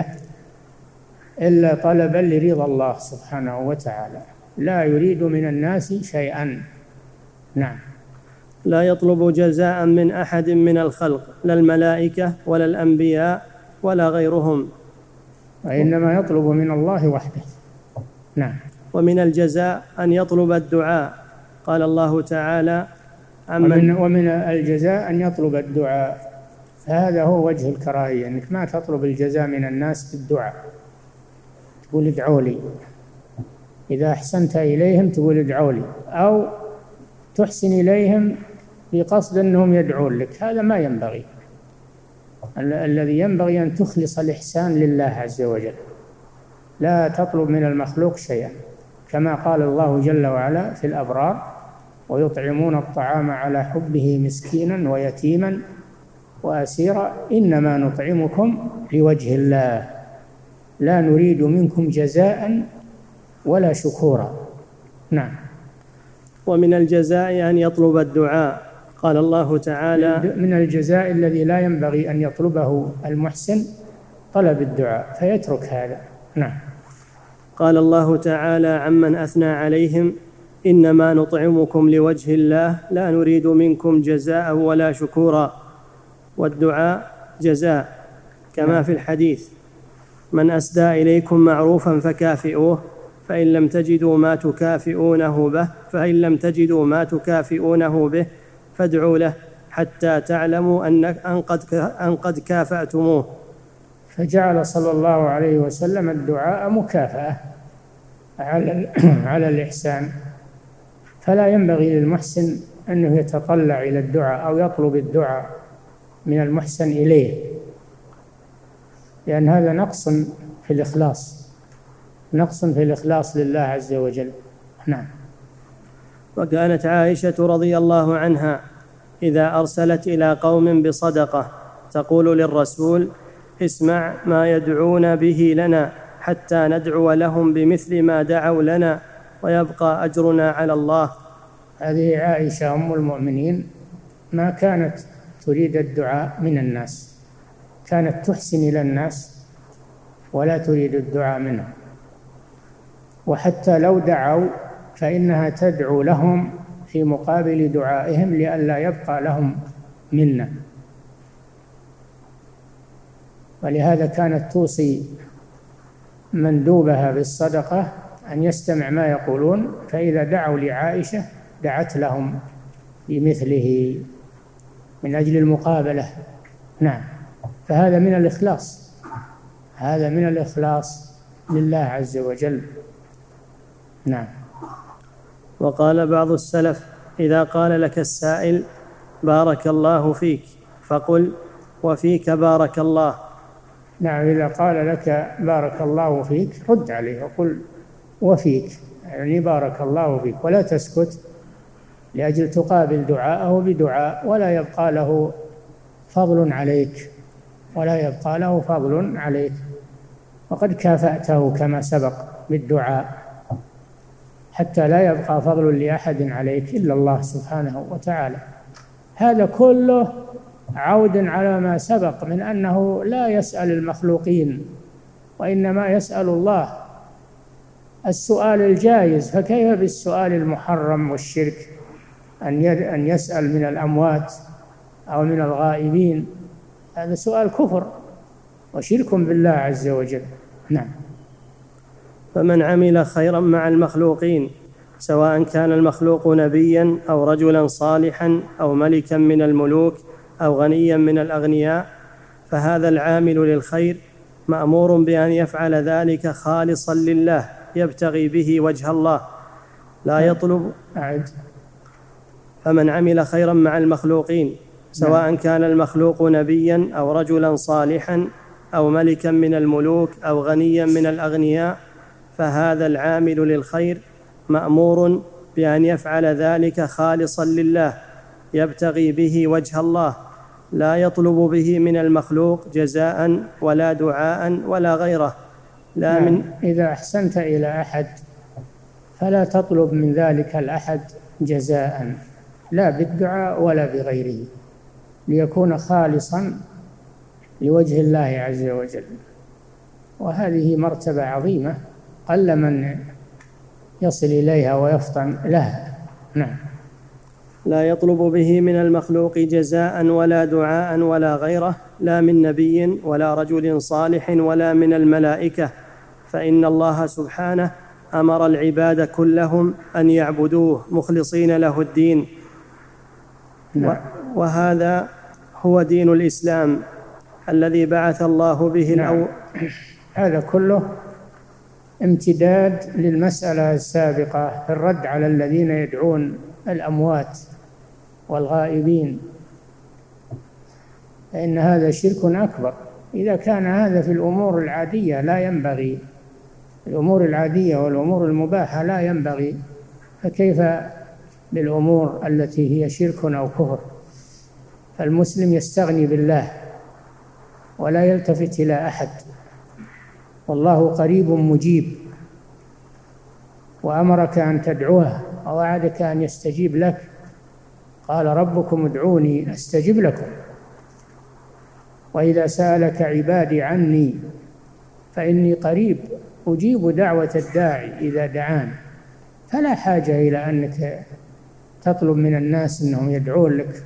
إلا طلبا لرضا الله سبحانه وتعالى، لا يريد من الناس شيئا. نعم. لا يطلب جزاء من أحد من الخلق، لا الملائكة ولا الأنبياء ولا غيرهم، وإنما يطلب من الله وحده. نعم. ومن الجزاء أن يطلب الدعاء، قال الله تعالى ومن, ومن الجزاء أن يطلب الدعاء، فهذا هو وجه الكراهية، أنك ما تطلب الجزاء من الناس بالدعاء، تقول ادعوا لي، إذا أحسنت إليهم تقول ادعوا لي، أو تحسن إليهم بقصد أنهم يدعون لك، هذا ما ينبغي. الذي ينبغي أن تخلص الإحسان لله عز وجل، لا تطلب من المخلوق شيئا، كما قال الله جل وعلا في الأبرار: ويطعمون الطعام على حبه مسكينا ويتيما وأسيرا إنما نطعمكم لوجه الله لا نريد منكم جزاء ولا شكورا. نعم. ومن الجزاء أن يطلب الدعاء. قال الله تعالى: من الجزاء الذي لا ينبغي أن يطلبه المحسن طلب الدعاء، فيترك هذا. نعم. قال الله تعالى عمن أثنى عليهم: إنما نطعمكم لوجه الله لا نريد منكم جزاء ولا شكورا. والدعاء جزاء كما في الحديث: من أسدى إليكم معروفا فكافئوه، فإن لم تجدوا ما تكافئونه به فإن لم تجدوا ما تكافئونه به فادعوا له حتى تعلموا أن قد أن قد كافأتموه. فجعل صلى الله عليه وسلم الدعاء مكافأة على على الإحسان، فلا ينبغي للمحسن أنه يتطلع إلى الدعاء أو يطلب الدعاء من المحسن إليه، لأن هذا نقص في الإخلاص نقص في الإخلاص لله عز وجل. نعم. وكانت عائشة رضي الله عنها إذا أرسلت إلى قوم بصدقة تقول للرسول: اسمع ما يدعون به لنا حتى ندعو لهم بمثل ما دعوا لنا ويبقى أجرنا على الله. هذه عائشة أم المؤمنين ما كانت تريد الدعاء من الناس، كانت تحسن إلى الناس ولا تريد الدعاء منهم، وحتى لو دعوا فإنها تدعو لهم في مقابل دعائهم لئلا يبقى لهم منة. ولهذا كانت توصي مندوبها بالصدقة أن يستمع ما يقولون، فإذا دعوا لعائشة دعت لهم بمثله من أجل المقابلة. نعم. فهذا من الإخلاص هذا من الإخلاص لله عز وجل. نعم. وقال بعض السلف: إذا قال لك السائل: بارك الله فيك، فقل: وفيك بارك الله. نعم. إذا قال لك بارك الله فيك رد عليه وقل: وفيك، يعني بارك الله فيك، ولا تسكت لأجل تقابل دعاءه بدعاء ولا يبقى له فضل عليك ولا يبقى له فضل عليك وقد كافأته كما سبق بالدعاء، حتى لا يبقى فضل لأحد عليك إلا الله سبحانه وتعالى. هذا كله عود على ما سبق من أنه لا يسأل المخلوقين وإنما يسأل الله السؤال الجائز، فكيف بالسؤال المحرم والشرك أن يسأل من الأموات أو من الغائبين؟ هذا سؤال كفر وشرك بالله عز وجل. نعم. فمن عمل خيرا مع المخلوقين سواء كان المخلوق نبيا أو رجلا صالحا أو ملكا من الملوك أو غنيا من الأغنياء، فهذا العامل للخير مأمور بأن يفعل ذلك خالصا لله يبتغي به وجه الله لا يطلب. أعد. فمن عمل خيرا مع المخلوقين سواء كان المخلوق نبيا أو رجلا صالحا أو ملكا من الملوك أو غنيا من الأغنياء، فهذا العامل للخير مأمور بأن يفعل ذلك خالصا لله يبتغي به وجه الله لا يطلب به من المخلوق جزاء ولا دعاء ولا غيره. لا من إذا أحسنت إلى أحد فلا تطلب من ذلك الأحد جزاء لا بالدعاء ولا بغيره، ليكون خالصا لوجه الله عز وجل، وهذه مرتبة عظيمة قل من يصل إليها ويفطن لها. نعم. لا يطلب به من المخلوق جزاء ولا دعاء ولا غيره، لا من نبي ولا رجل صالح ولا من الملائكة، فإن الله سبحانه أمر العباد كلهم أن يعبدوه مخلصين له الدين. نعم. وهذا هو دين الإسلام الذي بعث الله به. نعم. الأول هذا كله امتداد للمسألة السابقة في الرد على الذين يدعون الأموات والغائبين، فإن هذا شرك أكبر. إذا كان هذا في الأمور العادية لا ينبغي الأمور العادية والأمور المباحة لا ينبغي، فكيف بالأمور التي هي شرك أو كفر؟ فالمسلم يستغني بالله ولا يلتفت إلى أحد، والله قريب مجيب، وأمرك أن تدعوه ووعدك أن يستجيب لك، قال ربكم ادعوني أستجب لكم، وإذا سألك عبادي عني فإني قريب أجيب دعوة الداعي إذا دعان. فلا حاجة إلى أنك تطلب من الناس أنهم يدعون لك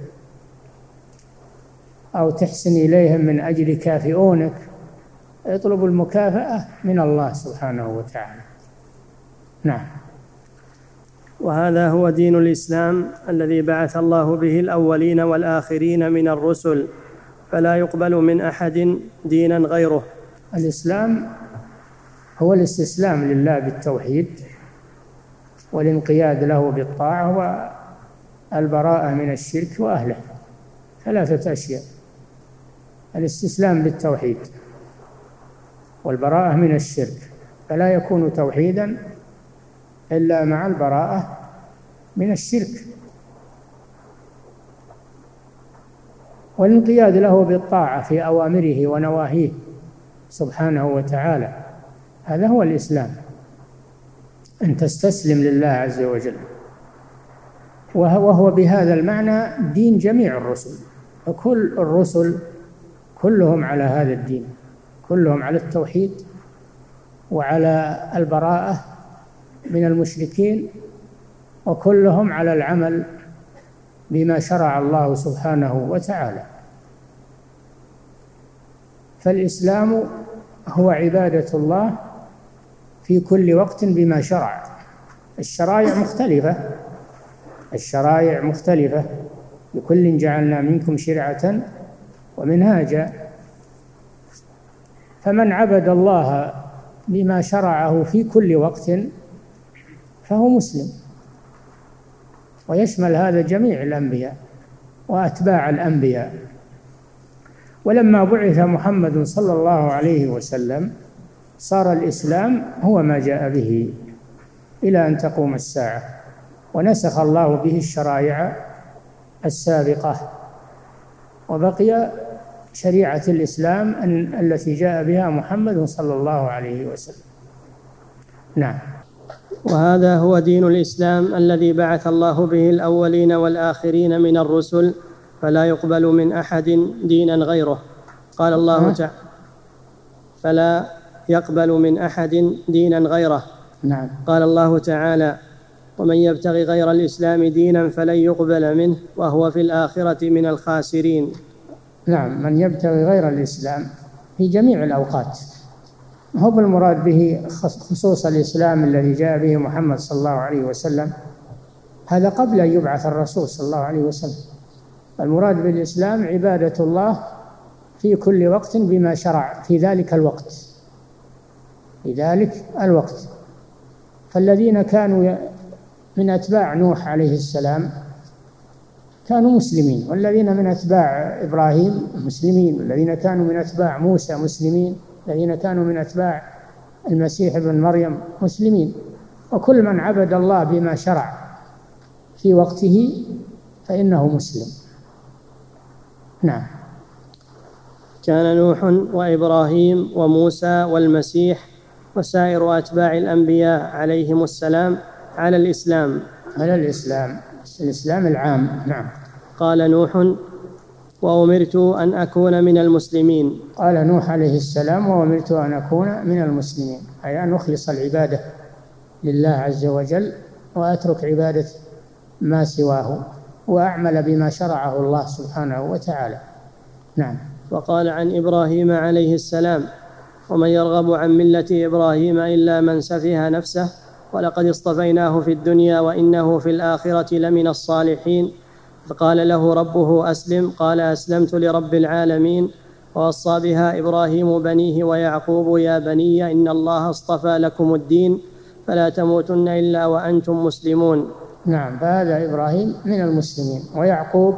أو تحسن إليهم من أجل يكافئونك، اطلب المكافأة من الله سبحانه وتعالى. نعم. وهذا هو دين الإسلام الذي بعث الله به الأولين والآخرين من الرسل، فلا يقبل من أحد دينا غيره. الإسلام هو الاستسلام لله بالتوحيد والانقياد له بالطاعة والبراءة من الشرك وأهله، ثلاثة أشياء: الاستسلام بالتوحيد والبراءة من الشرك، فلا يكون توحيدا إلا مع البراءة من الشرك، والانقياد له بالطاعة في أوامره ونواهيه سبحانه وتعالى. هذا هو الإسلام، أن تستسلم لله عز وجل، وهو بهذا المعنى دين جميع الرسل، وكل الرسل كلهم على هذا الدين، كلهم على التوحيد وعلى البراءة من المشركين، وكلهم على العمل بما شرع الله سبحانه وتعالى. فالإسلام هو عبادة الله في كل وقت بما شرع. الشرائع مختلفة الشرائع مختلفة لكل جعلنا منكم شرعة ومنهاجا، فمن عبد الله بما شرعه في كل وقت فهو مسلم، ويشمل هذا جميع الأنبياء وأتباع الأنبياء. ولما بعث محمد صلى الله عليه وسلم صار الإسلام هو ما جاء به إلى أن تقوم الساعة، ونسخ الله به الشرائع السابقة، وبقي شريعة الإسلام التي جاء بها محمد صلى الله عليه وسلم. نعم. وهذا هو دين الإسلام الذي بعث الله به الأولين والآخرين من الرسل، فلا يقبل من أحد دينا غيره. قال الله تعالى: فلا يقبل من أحد دينا غيره. نعم. قال الله تعالى: ومن يبتغي غير الإسلام دينا فلن يقبل منه وهو في الآخرة من الخاسرين. نعم، من يبتغي غير الإسلام في جميع الأوقات، هو بالمراد به خصوص الإسلام الذي جاء به محمد صلى الله عليه وسلم، هذا قبل أن يبعث الرسول صلى الله عليه وسلم. المراد بالإسلام عبادة الله في كل وقت بما شرع في ذلك الوقت في ذلك الوقت فالذين كانوا من أتباع نوح عليه السلام كانوا مسلمين، والذين من أتباع إبراهيم مسلمين، والذين كانوا من أتباع موسى مسلمين، الذين كانوا من أتباع المسيح ابن مريم مسلمين، وكل من عبد الله بما شرع في وقته فإنه مسلم. نعم. كان نوح وإبراهيم وموسى والمسيح وسائر أتباع الأنبياء عليهم السلام على الإسلام على الإسلام الإسلام العام. نعم. قال نوح: وأمرت أن أكون من المسلمين. قال نوح عليه السلام: وأمرت أن أكون من المسلمين، أي أن أخلص العبادة لله عز وجل وأترك عبادة ما سواه وأعمل بما شرعه الله سبحانه وتعالى. نعم. وقال عن إبراهيم عليه السلام: ومن يرغب عن ملة إبراهيم إلا من سفه نفسه ولقد اصطفيناه في الدنيا وإنه في الآخرة لمن الصالحين. فقال له ربه: أسلم. قال: أسلمت لرب العالمين. ووصى بها إبراهيم بنيه ويعقوب: يا بني إن الله اصطفى لكم الدين فلا تموتن إلا وأنتم مسلمون. نعم، فهذا إبراهيم من المسلمين، ويعقوب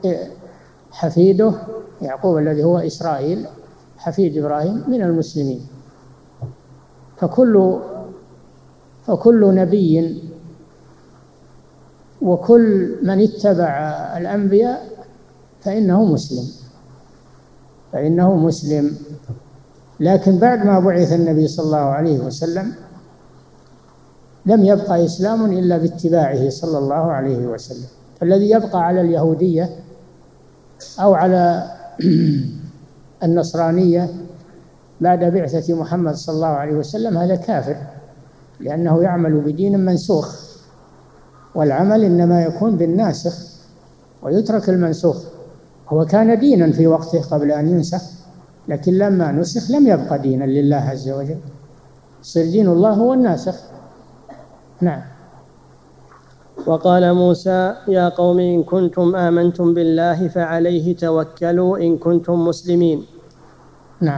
حفيده يعقوب الذي هو إسرائيل حفيد إبراهيم من المسلمين. فكل فكل نبي وكل من اتبع الأنبياء فإنه مسلم فإنه مسلم لكن بعد ما بعث النبي صلى الله عليه وسلم لم يبقى إسلام إلا باتباعه صلى الله عليه وسلم. فالذي يبقى على اليهودية أو على النصرانية بعد بعثة محمد صلى الله عليه وسلم هذا كافر، لأنه يعمل بدين منسوخ، والعمل إنما يكون بالناسخ ويترك المنسوخ. هو كان دينا في وقته قبل أن ينسخ، لكن لما نسخ لم يبقى دينا لله عز وجل، صير دين الله هو الناسخ. نعم. وقال موسى يا قوم إن كنتم آمنتم بالله فعليه توكلوا إن كنتم مسلمين. نعم.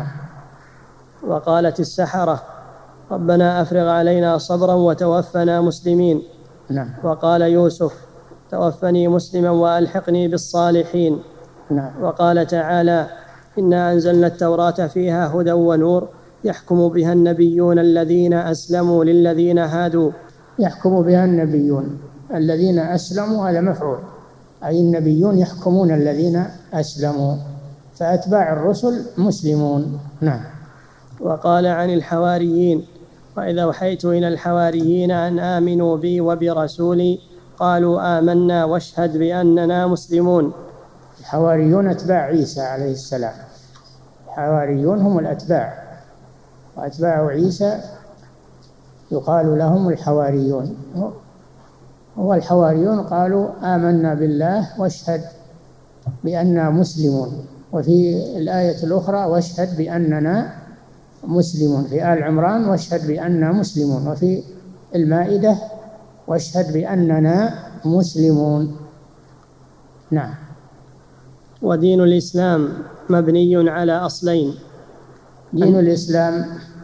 وقالت السحرة ربنا أفرغ علينا صبرا وتوفنا مسلمين. نعم. وقال يوسف توفني مسلما وألحقني بالصالحين. نعم. وقال تعالى إنا أنزلنا التوراة فيها هدى ونور يحكم بها النبيون الذين أسلموا للذين هادوا. يحكم بها النبيون الذين أسلموا هذا مفعول، أي النبيون يحكمون الذين أسلموا، فأتباع الرسل مسلمون. نعم. وقال عن الحواريين وإذا أوحيت إلى الحواريين أن آمنوا بي وبرسولي قالوا آمنا واشهد بأننا مسلمون. الحواريون أتباع عيسى عليه السلام، الحواريون هم الأتباع، وأتباع عيسى يقال لهم الحواريون. والحواريون قالوا آمنا بالله واشهد بأننا مسلمون. وفي الآية الأخرى واشهد بأننا مسلمون، في آل عمران واشهد بأننا مسلمون، وفي المائدة واشهد بأننا مسلمون. نعم. ودين الإسلام مبني على أصلين. دين الإسلام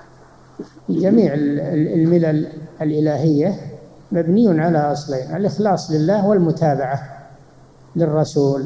جميع الملل الإلهية مبني على أصلين: الإخلاص لله والمتابعة للرسول.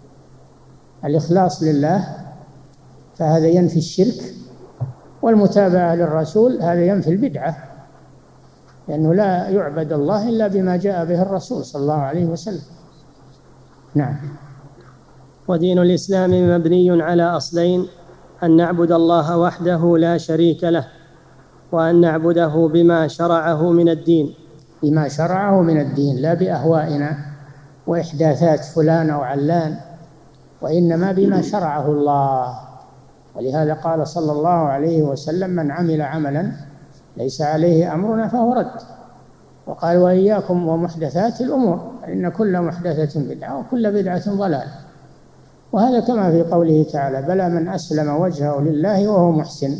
الإخلاص لله فهذا ينفي الشرك، والمتابعة للرسول هذا ينفي البدعة، لأنه لا يعبد الله إلا بما جاء به الرسول صلى الله عليه وسلم. نعم. ودين الإسلام مبني على أصلين: أن نعبد الله وحده لا شريك له، وأن نعبده بما شرعه من الدين. بما شرعه من الدين، لا بأهوائنا وإحداثات فلان أو علان، وإنما بما شرعه الله. ولهذا قال صلى الله عليه وسلم: من عمل عملا ليس عليه أمرنا فهو رد. وقال: وإياكم ومحدثات الأمور إن كل محدثة بدعة وكل بدعة ضلالة. وهذا كما في قوله تعالى: بلى من أسلم وجهه لله وهو محسن.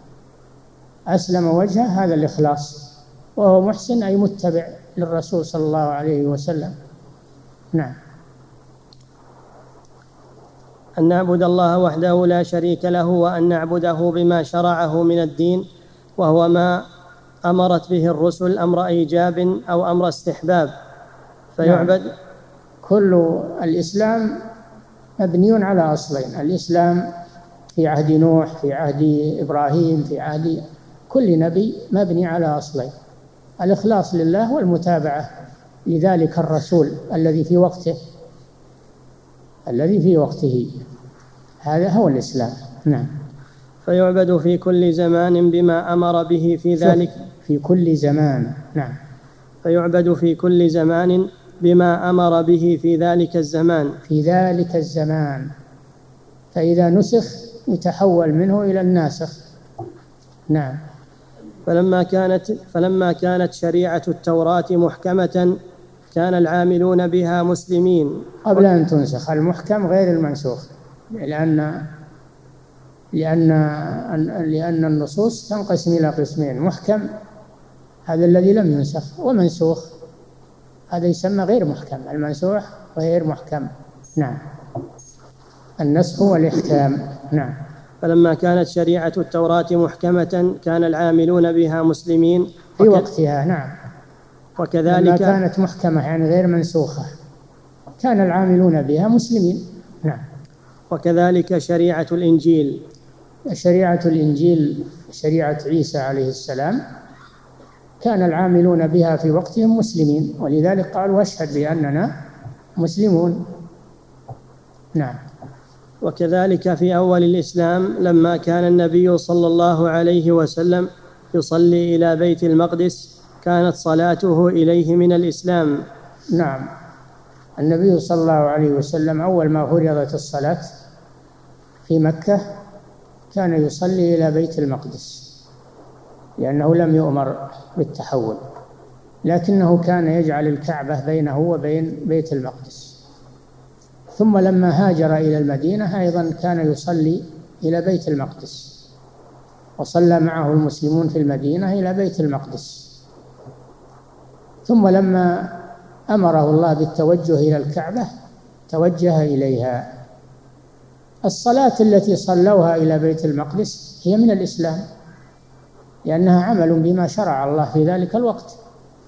أسلم وجهه هذا الإخلاص، وهو محسن أي متبع للرسول صلى الله عليه وسلم. نعم. أن نعبد الله وحده لا شريك له، وأن نعبده بما شرعه من الدين، وهو ما أمرت به الرسل أمر إيجاب أو أمر استحباب فيعبد. نعم. كل الإسلام مبني على أصلين: الإسلام في عهد نوح، في عهد إبراهيم، في عهد كل نبي مبني على أصلين: الإخلاص لله والمتابعة لذلك الرسول الذي في وقته الذي في وقته هذا هو الإسلام. نعم. فيعبد في كل زمان بما أمر به في ذلك. في كل زمان. نعم. فيعبد في كل زمان بما أمر به في ذلك الزمان. في ذلك الزمان، فإذا نسخ يتحول منه إلى الناسخ. نعم. فلما كانت فلما كانت شريعة التوراة محكمة كان العاملون بها مسلمين. قبل أن تنسخ، المحكم غير المنسوخ، لأن لأن لأن النصوص تنقسم إلى قسمين: محكم هذا الذي لم ينسخ، ومنسوخ هذا يسمى غير محكم. المنسوخ غير محكم. نعم. النسخ والإحكام. نعم. فلما كانت شريعة التوراة محكمة كان العاملون بها مسلمين في وك... وقتها. نعم. وكذلك لما كانت محكمة يعني غير منسوخة كان العاملون بها مسلمين. نعم. وكذلك شريعة الإنجيل. شريعة الإنجيل شريعة عيسى عليه السلام كان العاملون بها في وقتهم مسلمين، ولذلك قالوا واشهد بأننا مسلمون. نعم. وكذلك في أول الإسلام لما كان النبي صلى الله عليه وسلم يصلي إلى بيت المقدس كانت صلاته إليه من الإسلام. نعم، النبي صلى الله عليه وسلم أول ما فرضت الصلاة في مكة كان يصلي إلى بيت المقدس، لأنه لم يؤمر بالتحول، لكنه كان يجعل الكعبة بينه وبين بيت المقدس. ثم لما هاجر إلى المدينة أيضا كان يصلي إلى بيت المقدس، وصلى معه المسلمون في المدينة إلى بيت المقدس. ثم لما أمره الله بالتوجه إلى الكعبة توجه إليها. الصلاة التي صلوها إلى بيت المقدس هي من الإسلام، لأنها عمل بما شرع الله في ذلك الوقت.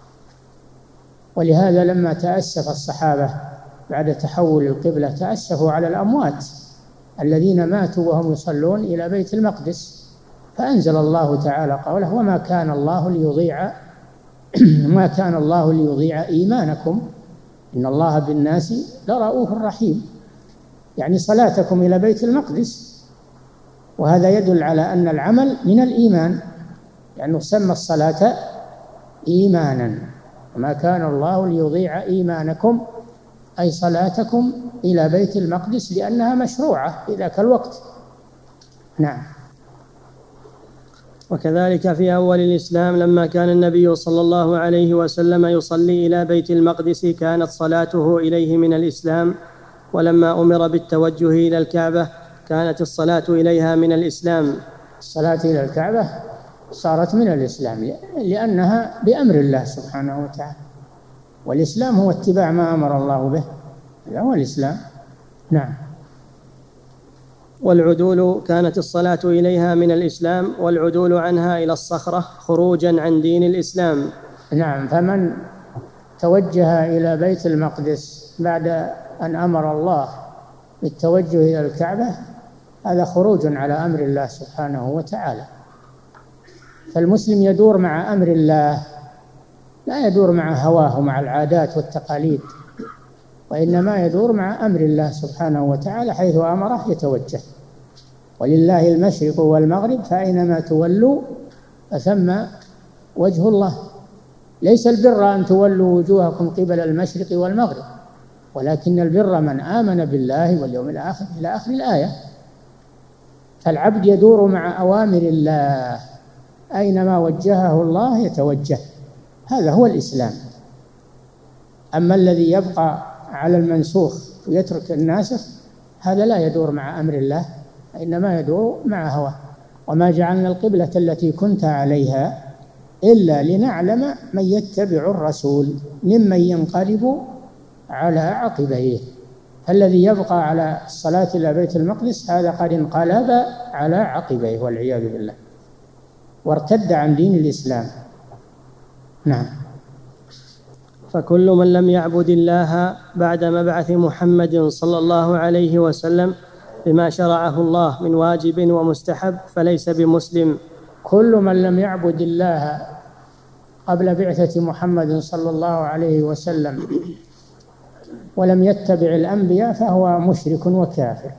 ولهذا لما تأسف الصحابة بعد تحول القبلة تأسفوا على الأموات الذين ماتوا وهم يصلون إلى بيت المقدس، فأنزل الله تعالى قوله وما كان الله ليضيع ما كان الله ليضيع إيمانكم إن الله بالناس لرؤوف رحيم، يعني صلاتكم إلى بيت المقدس. وهذا يدل على أن العمل من الإيمان، لأنه سمى الصلاة إيمانا. وما كان الله ليضيع إيمانكم أي صلاتكم إلى بيت المقدس، لأنها مشروعة في ذاك الوقت. نعم. وكذلك في أول الإسلام لما كان النبي صلى الله عليه وسلم يصلي إلى بيت المقدس كانت صلاته إليه من الإسلام، ولما أمر بالتوجه إلى الكعبة كانت الصلاة إليها من الإسلام. الصلاة إلى الكعبة صارت من الإسلام لأنها بأمر الله سبحانه وتعالى، والإسلام هو اتباع ما أمر الله به، هو الإسلام. نعم. والعدول كانت الصلاة إليها من الإسلام، والعدول عنها إلى الصخرة خروجا عن دين الإسلام. نعم، فمن توجه إلى بيت المقدس بعد أن أمر الله بالتوجه إلى الكعبة هذا خروج على أمر الله سبحانه وتعالى. فالمسلم يدور مع أمر الله، لا يدور مع هواه ومع العادات والتقاليد، وإنما يدور مع أمر الله سبحانه وتعالى، حيث أمره يتوجه. ولله المشرق والمغرب فأينما تولوا فثم وجه الله. ليس البر أن تولوا وجوهكم قبل المشرق والمغرب، ولكن البر من آمن بالله واليوم الآخر إلى آخر الآية. فالعبد يدور مع أوامر الله، أينما وجهه الله يتوجه، هذا هو الإسلام. أما الذي يبقى على المنسوخ ويترك الناسخ هذا لا يدور مع أمر الله، إنما يدور مع هواه. وما جعلنا القبلة التي كنت عليها إلا لنعلم من يتبع الرسول ممن ينقلب على عقبيه. فالذي يبقى على الصلاة إلى بيت المقدس هذا قد انقلب على عقبيه والعياذ بالله، وارتد عن دين الإسلام. نعم. فكل من لم يعبد الله بعد مبعث محمد صلى الله عليه وسلم بما شرعه الله من واجب ومستحب فليس بمسلم. كل من لم يعبد الله قبل بعثة محمد صلى الله عليه وسلم ولم يتبع الأنبياء فهو مشرك وكافر.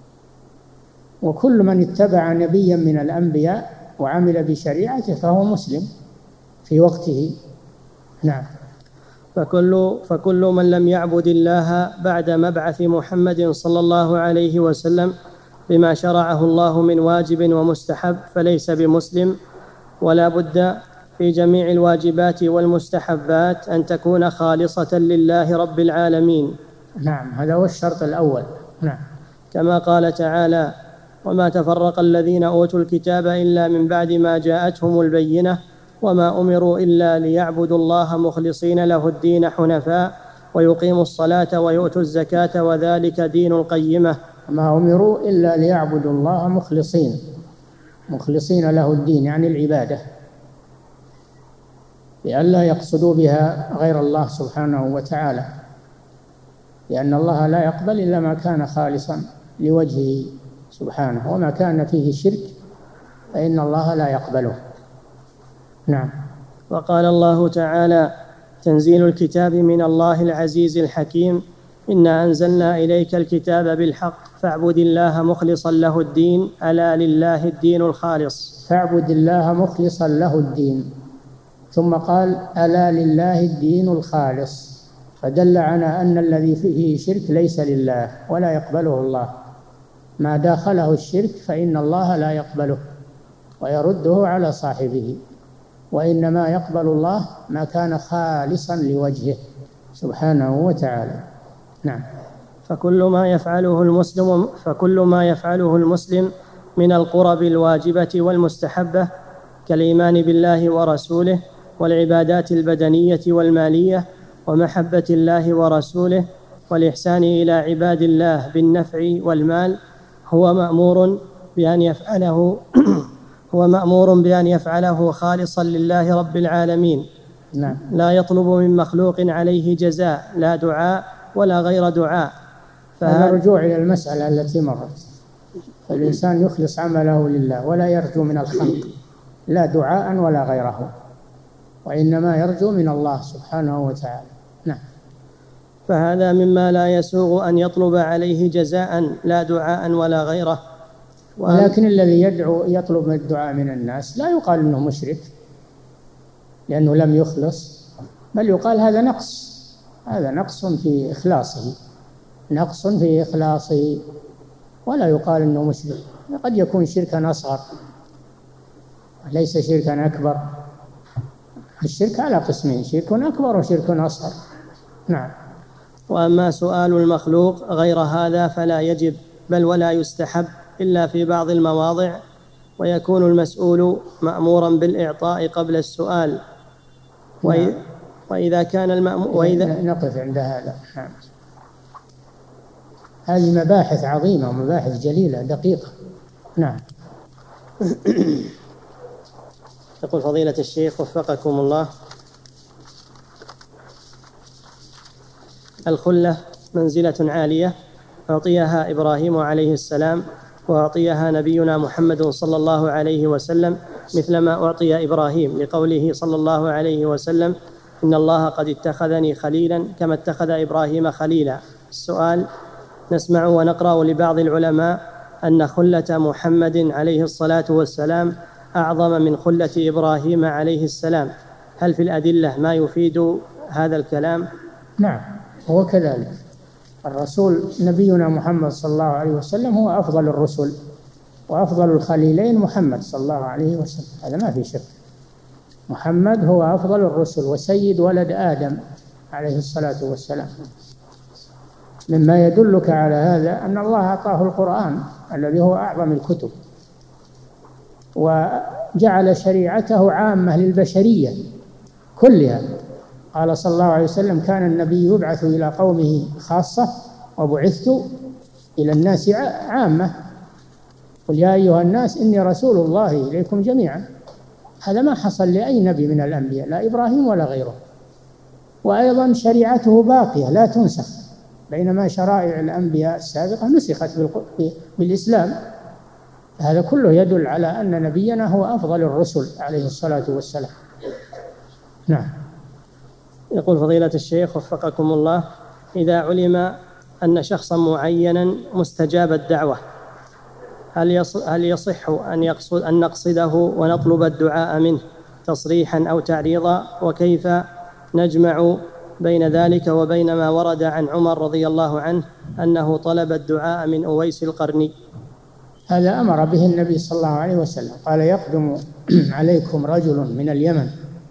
وكل من اتبع نبيا من الأنبياء وعمل بشريعته فهو مسلم في وقته. نعم. فكل, فكل من لم يعبد الله بعد مبعث محمد صلى الله عليه وسلم بما شرعه الله من واجب ومستحب فليس بمسلم. ولا بد في جميع الواجبات والمستحبات أن تكون خالصة لله رب العالمين. نعم، هذا هو الشرط الأول. نعم. كما قال تعالى: وما تفرق الذين أوتوا الكتاب إلا من بعد ما جاءتهم البينة وما أمروا إلا ليعبدوا الله مخلصين له الدين حنفاء ويقيموا الصلاة ويؤتوا الزكاة وذلك دين القيمة. ما أمروا إلا ليعبدوا الله مخلصين مخلصين له الدين، يعني العبادة، لئلا يقصدوا بها غير الله سبحانه وتعالى، لأن الله لا يقبل إلا ما كان خالصا لوجهه سبحانه، وما كان فيه شرك فإن الله لا يقبله. نعم. وقال الله تعالى: تنزيل الكتاب من الله العزيز الحكيم، إنا أنزلنا إليك الكتاب بالحق فاعبد الله مخلصا له الدين ألا لله الدين الخالص. فاعبد الله مخلصا له الدين، ثم قال: ألا لله الدين الخالص، فدل على أن الذي فيه شرك ليس لله ولا يقبله الله، ما داخله الشرك فإن الله لا يقبله ويرده على صاحبه، وإنما يقبل الله ما كان خالصا لوجهه سبحانه وتعالى. نعم. فكل ما يفعله المسلم فكل ما يفعله المسلم من القرب الواجبة والمستحبة كالإيمان بالله ورسوله والعبادات البدنية والمالية ومحبة الله ورسوله والإحسان إلى عباد الله بالنفع والمال هو مأمور بأن يفعله هو مأمور بأن يفعله خالصا لله رب العالمين. نعم. لا يطلب من مخلوق عليه جزاء لا دعاء ولا غير دعاء. هذا رجوع إلى المسألة التي مرت، الإنسان يخلص عمله لله ولا يرجو من الخلق لا دعاء ولا غيره، وإنما يرجو من الله سبحانه وتعالى. نعم. فهذا مما لا يسوغ أن يطلب عليه جزاء لا دعاء ولا غيره. ولكن الذي يدعو يطلب الدعاء من الناس لا يقال إنه مشرك لأنه لم يخلص، بل يقال هذا نقص، هذا نقص في إخلاصه، نقص في إخلاصه، ولا يقال إنه مشرك. قد يكون شركا أصغر ليس شركا أكبر. الشرك على قسمين: شرك أكبر وشرك أصغر. نعم. وأما سؤال المخلوق غير هذا فلا يجب بل ولا يستحب إلا في بعض المواضع، ويكون المسؤول مأمورا بالإعطاء قبل السؤال. نعم. وإذا كان المأمور وإذا نقف عند هذا. نعم. هذه مباحث عظيمة ومباحث جليلة دقيقة. نعم. يقول فضيلة الشيخ وفقكم الله: الخلة منزلة عالية أعطيها إبراهيم عليه السلام وأعطيها نبينا محمد صلى الله عليه وسلم مثل ما أعطي إبراهيم، لقوله صلى الله عليه وسلم: إن الله قد اتخذني خليلا كما اتخذ إبراهيم خليلا. السؤال: نسمع ونقرأ لبعض العلماء أن خلة محمد عليه الصلاة والسلام أعظم من خلة إبراهيم عليه السلام، هل في الأدلة ما يفيد هذا الكلام؟ نعم، هو كذلك. الرسول نبينا محمد صلى الله عليه وسلم هو أفضل الرسل، وأفضل الخليلين محمد صلى الله عليه وسلم، هذا ما في شك. محمد هو أفضل الرسل وسيد ولد آدم عليه الصلاة والسلام. مما يدلك على هذا أن الله أعطاه القرآن الذي هو أعظم الكتب، وجعل شريعته عامة للبشرية كلها. قال صلى الله عليه وسلم: كان النبي يبعث إلى قومه خاصة وبعثت إلى الناس عامة، قل يا أيها الناس إني رسول الله إليكم جميعا. هذا ما حصل لأي نبي من الأنبياء، لا إبراهيم ولا غيره. وأيضا شريعته باقية لا تنسخ، بينما شرائع الأنبياء السابقة نسخت بالإسلام. هذا كله يدل على أن نبينا هو أفضل الرسل عليه الصلاة والسلام. نعم. يقول فضيلة الشيخ وفقكم الله: إذا علم أن شخصا معينا مستجاب الدعوة، هل يصح أن يقصد أن نقصده ونطلب الدعاء منه تصريحا أو تعريضا؟ وكيف نجمع بين ذلك وبين ما ورد عن عمر رضي الله عنه أنه طلب الدعاء من أويس القرني؟ هذا أمر به النبي صلى الله عليه وسلم، قال: يقدم عليكم رجل من اليمن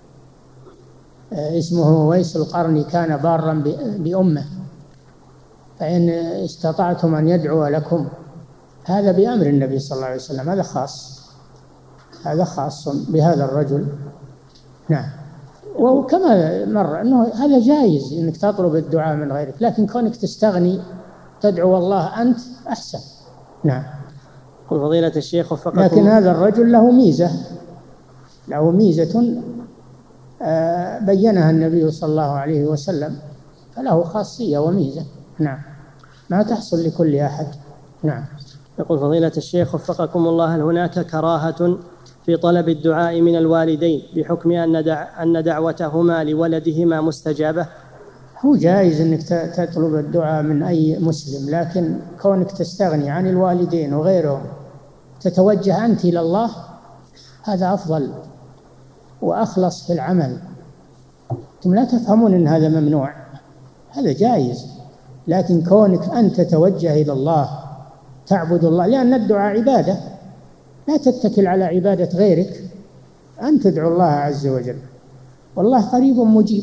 اسمه أويس القرني كان بارا بأمه، فإن استطعتم أن يدعو لكم. هذا بأمر النبي صلى الله عليه وسلم، هذا خاص، هذا خاص بهذا الرجل. نعم. وكما مر أنه هذا جائز أنك تطلب الدعاء من غيرك، لكن كونك تستغني تدعو الله أنت أحسن. نعم. قل فضيلة الشيخ وفقكم. لكن هذا الرجل له ميزة، له ميزة بينها النبي صلى الله عليه وسلم، فله خاصية وميزة. نعم، ما تحصل لكل أحد. نعم. يقول فضيلة الشيخ وفقكم الله: هل هناك كراهة في طلب الدعاء من الوالدين بحكم أن دع أن دعوتهما لولدهما مستجابة؟ هو جائز أنك تطلب الدعاء من أي مسلم، لكن كونك تستغني عن الوالدين وغيرهم تتوجه أنت إلى الله هذا أفضل وأخلص في العمل. أنتم لا تفهمون أن هذا ممنوع، هذا جائز، لكن كونك أنت تتوجه إلى الله تعبد الله، لأن الدعاء عبادة، لا تتكل على عبادة غيرك، أن تدعو الله عز وجل، والله قريب مجيب،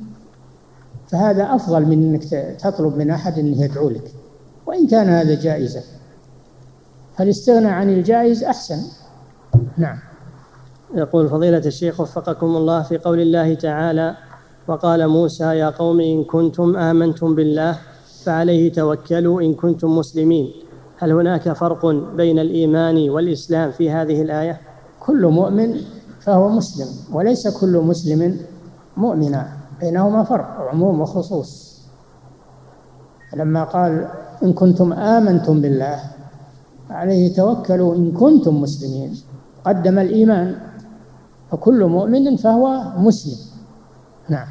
فهذا أفضل من أنك تطلب من أحد أنه يدعو لك، وإن كان هذا جائزا، فالاستغناء عن الجائز أحسن. نعم. يقول فضيلة الشيخ وفقكم الله، في قول الله تعالى: وقال موسى يا قوم إن كنتم آمنتم بالله فعليه توكلوا إن كنتم مسلمين، هل هناك فرق بين الإيمان والإسلام في هذه الآية؟ كل مؤمن فهو مسلم، وليس كل مسلم مؤمنا، بينهما فرق عموم وخصوص. لما قال إن كنتم آمنتم بالله عليه توكلوا إن كنتم مسلمين قدم الإيمان، فكل مؤمن فهو مسلم. نعم.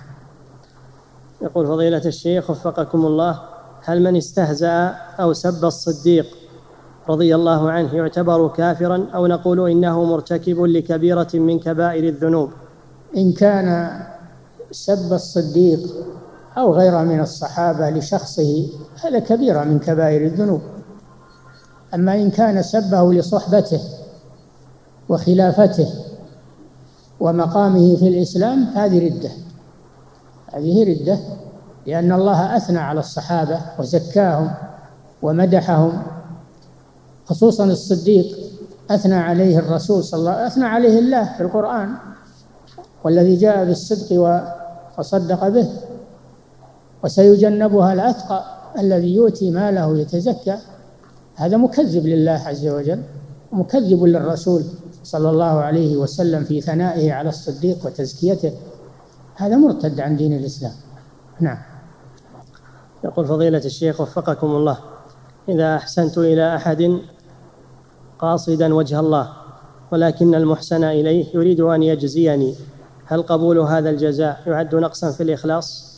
يقول فضيلة الشيخ وفقكم الله، هل من استهزأ أو سب الصديق رضي الله عنه يعتبر كافرا، أو نقول إنه مرتكب لكبيرة من كبائر الذنوب؟ إن كان سب الصديق أو غيره من الصحابة لشخصه هذا كبيرة من كبائر الذنوب، أما إن كان سبه لصحبته وخلافته ومقامه في الإسلام هذه ردة، هذه ردة، لأن الله أثنى على الصحابة وزكاهم ومدحهم، خصوصا الصديق أثنى عليه الرسول صلى الله عليه وسلم، أثنى عليه الله في القرآن: والذي جاء بالصدق وصدق به وسيجنبها الأتقى الذي يؤتي ماله يتزكى. هذا مكذب لله عز وجل ومكذب للرسول صلى الله عليه وسلم في ثنائه على الصديق وتزكيته، هذا مرتد عن دين الإسلام. نعم. يقول فضيلة الشيخ وفقكم الله، إذا أحسنت إلى أحد قاصدا وجه الله ولكن المحسن إليه يريد أن يجزيني، هل قبول هذا الجزاء يعد نقصا في الإخلاص؟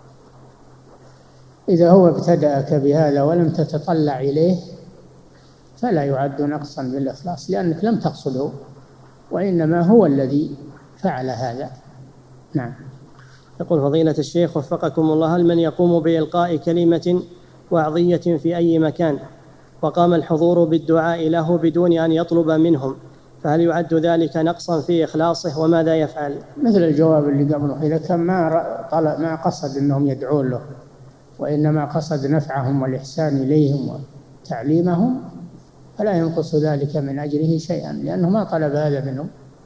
إذا هو ابتدأك بهذا ولم تتطلع إليه فلا يعد نقصا بالإخلاص، لأنك لم تقصده، وإنما هو الذي فعل هذا. نعم. يقول فضيلة الشيخ وفقكم الله، هل من يقوم بإلقاء كلمة وعظية في أي مكان وقام الحضور بالدعاء له بدون أن يطلب منهم، فهل يعد ذلك نقصا في إخلاصه، وماذا يفعل؟ مثل الجواب اللي قبله، إذا كان ما طلب ما قصد أنهم يدعون له وإنما قصد نفعهم والإحسان إليهم وتعليمهم فلا ينقص ذلك من أجره شيئا، لأنه ما طلب هذا منهم.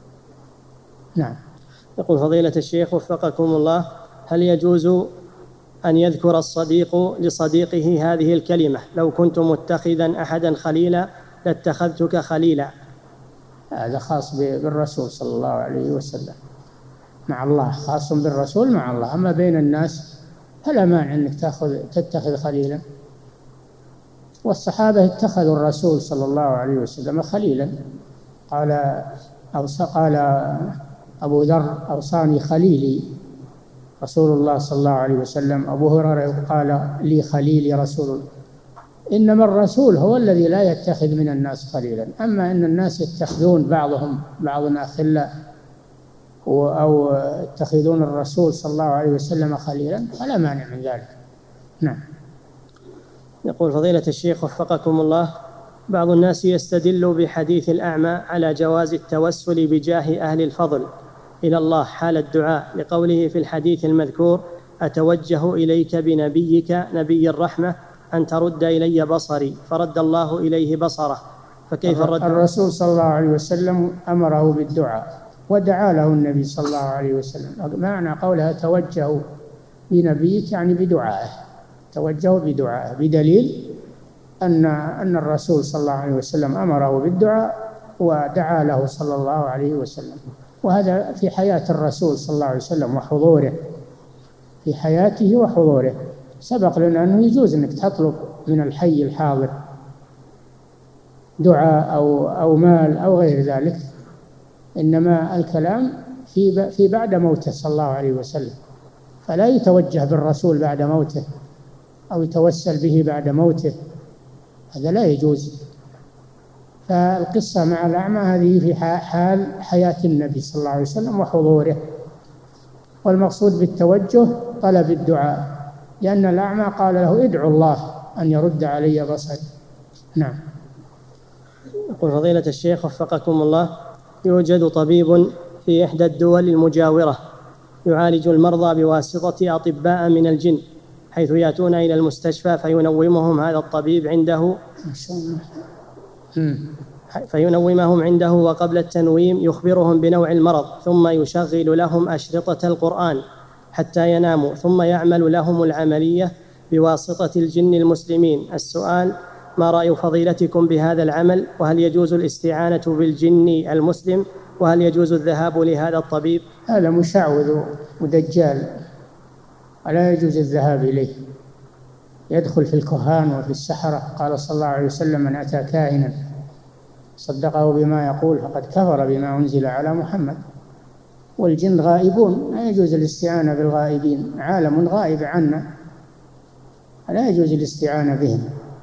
نعم. يقول فضيلة الشيخ وفقكم الله، هل يجوز أن يذكر الصديق لصديقه هذه الكلمة: لو كنت متخذا أحدا خليلا لاتخذتك خليلا؟ هذا خاص بالرسول صلى الله عليه وسلم مع الله، خاص بالرسول مع الله، أما بين الناس فلا مانع أنك تأخذ تتخذ خليلا، والصحابة اتخذوا الرسول صلى الله عليه وسلم خليلا، قال أوصى قال أبو ذر أوصاني خليلي رسول الله صلى الله عليه وسلم، أبو هريرة قال لي خليلي رسول الله. إنما الرسول هو الذي لا يتخذ من الناس خليلا، أما أن الناس يتخذون بعضهم بعضنا أخلاء أو يتخذون الرسول صلى الله عليه وسلم خليلا فلا مانع من ذلك. نعم. يقول فضيلة الشيخ وفقكم الله، بعض الناس يستدل بحديث الأعمى على جواز التوسل بجاه أهل الفضل إلى الله حال الدعاء، لقوله في الحديث المذكور: أتوجه إليك بنبيك نبي الرحمة أن ترد إلي بصري، فرد الله إليه بصره، فكيف الرد؟ الرسول صلى الله عليه وسلم أمره بالدعاء ودعا له النبي صلى الله عليه وسلم، معنى قولها توجه بنبيك يعني بدعائه، توجه بدعائه، بدليل أن أن الرسول صلى الله عليه وسلم أمره بالدعاء ودعا له صلى الله عليه وسلم، وهذا في حياة الرسول صلى الله عليه وسلم وحضوره، في حياته وحضوره. سبق لنا أنه يجوز أنك تطلب من الحي الحاضر دعاء أو أو مال أو غير ذلك، إنما الكلام في في بعد موته صلى الله عليه وسلم، فلا يتوجه بالرسول بعد موته أو يتوسل به بعد موته، هذا لا يجوز. فالقصة مع الأعمى هذه في حال حياة النبي صلى الله عليه وسلم وحضوره، والمقصود بالتوجه طلب الدعاء، لأن الأعمى قال له ادعو الله أن يرد علي بصري. نعم. يقول فضيلة الشيخ وفقكم الله، يوجد طبيب في إحدى الدول المجاورة يعالج المرضى بواسطة أطباء من الجن، حيث يأتون إلى المستشفى فينومهم هذا الطبيب عنده فينومهم عنده وقبل التنويم يخبرهم بنوع المرض، ثم يشغل لهم أشرطة القرآن حتى يناموا، ثم يعمل لهم العملية بواسطة الجن المسلمين. السؤال: ما رأي فضيلتكم بهذا العمل؟ وهل يجوز الاستعانة بالجن المسلم؟ وهل يجوز الذهاب لهذا الطبيب؟ هذا مشعوذ ودجال، ولا يجوز الذهاب إليه، يدخل في الكهان وفي السحرة. قال صلى الله عليه وسلم: من أتى كاهنا صدقه بما يقول فقد كفر بما أنزل على محمد. والجن غائبون، لا يجوز الاستعانة بالغائبين، عالم غائب عنا، لا يجوز الاستعانة بهم.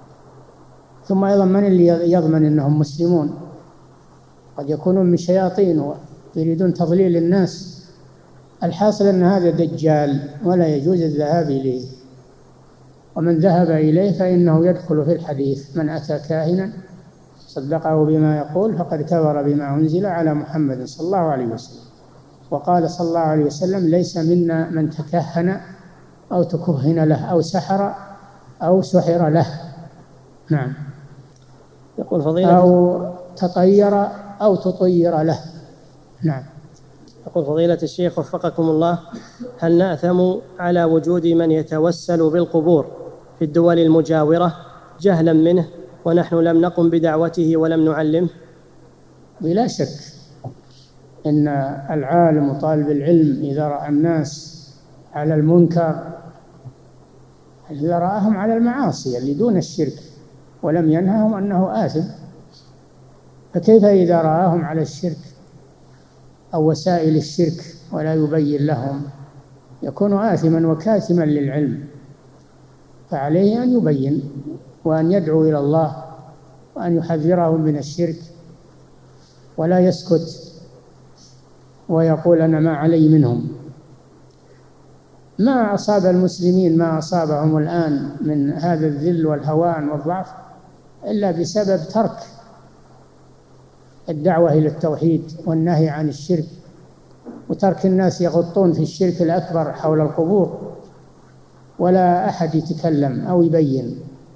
ثم أيضا من اللي يضمن أنهم مسلمون؟ قد يكونون من شياطين ويريدون تضليل الناس. الحاصل أن هذا دجال ولا يجوز الذهاب إليه، ومن ذهب إليه فإنه يدخل في الحديث: من أتى كاهنا صدقه بما يقول فقد كفر بما أنزل على محمد صلى الله عليه وسلم. وقال صلى الله عليه وسلم: ليس منا من تكهن أو تكهن له أو سحر أو سحر له. نعم. يقول فضيلة أو تطير أو تطير له. نعم. يقول فضيلة الشيخ وفقكم الله: هل نأثم على وجود من يتوسل بالقبور في الدول المجاورة جهلا منه ونحن لم نقم بدعوته ولم نعلمه؟ بلا شك إن العالم وطالب العلم إذا رأى الناس على المنكر، إذا رآهم على المعاصي اللي دون الشرك ولم ينههم أنه آثم، فكيف إذا رآهم على الشرك أو وسائل الشرك ولا يبين لهم؟ يكون آثما وكاتما للعلم. فعليه أن يبين وأن يدعو إلى الله وأن يحذرهم من الشرك، ولا يسكت ويقول أنا ما علي منهم. ما أصاب المسلمين ما أصابهم الآن من هذا الذل والهوان والضعف إلا بسبب ترك الدعوة إلى التوحيد والنهي عن الشرك، وترك الناس يغطون في الشرك الأكبر حول القبور، ولا أحد يتكلم أو يبين.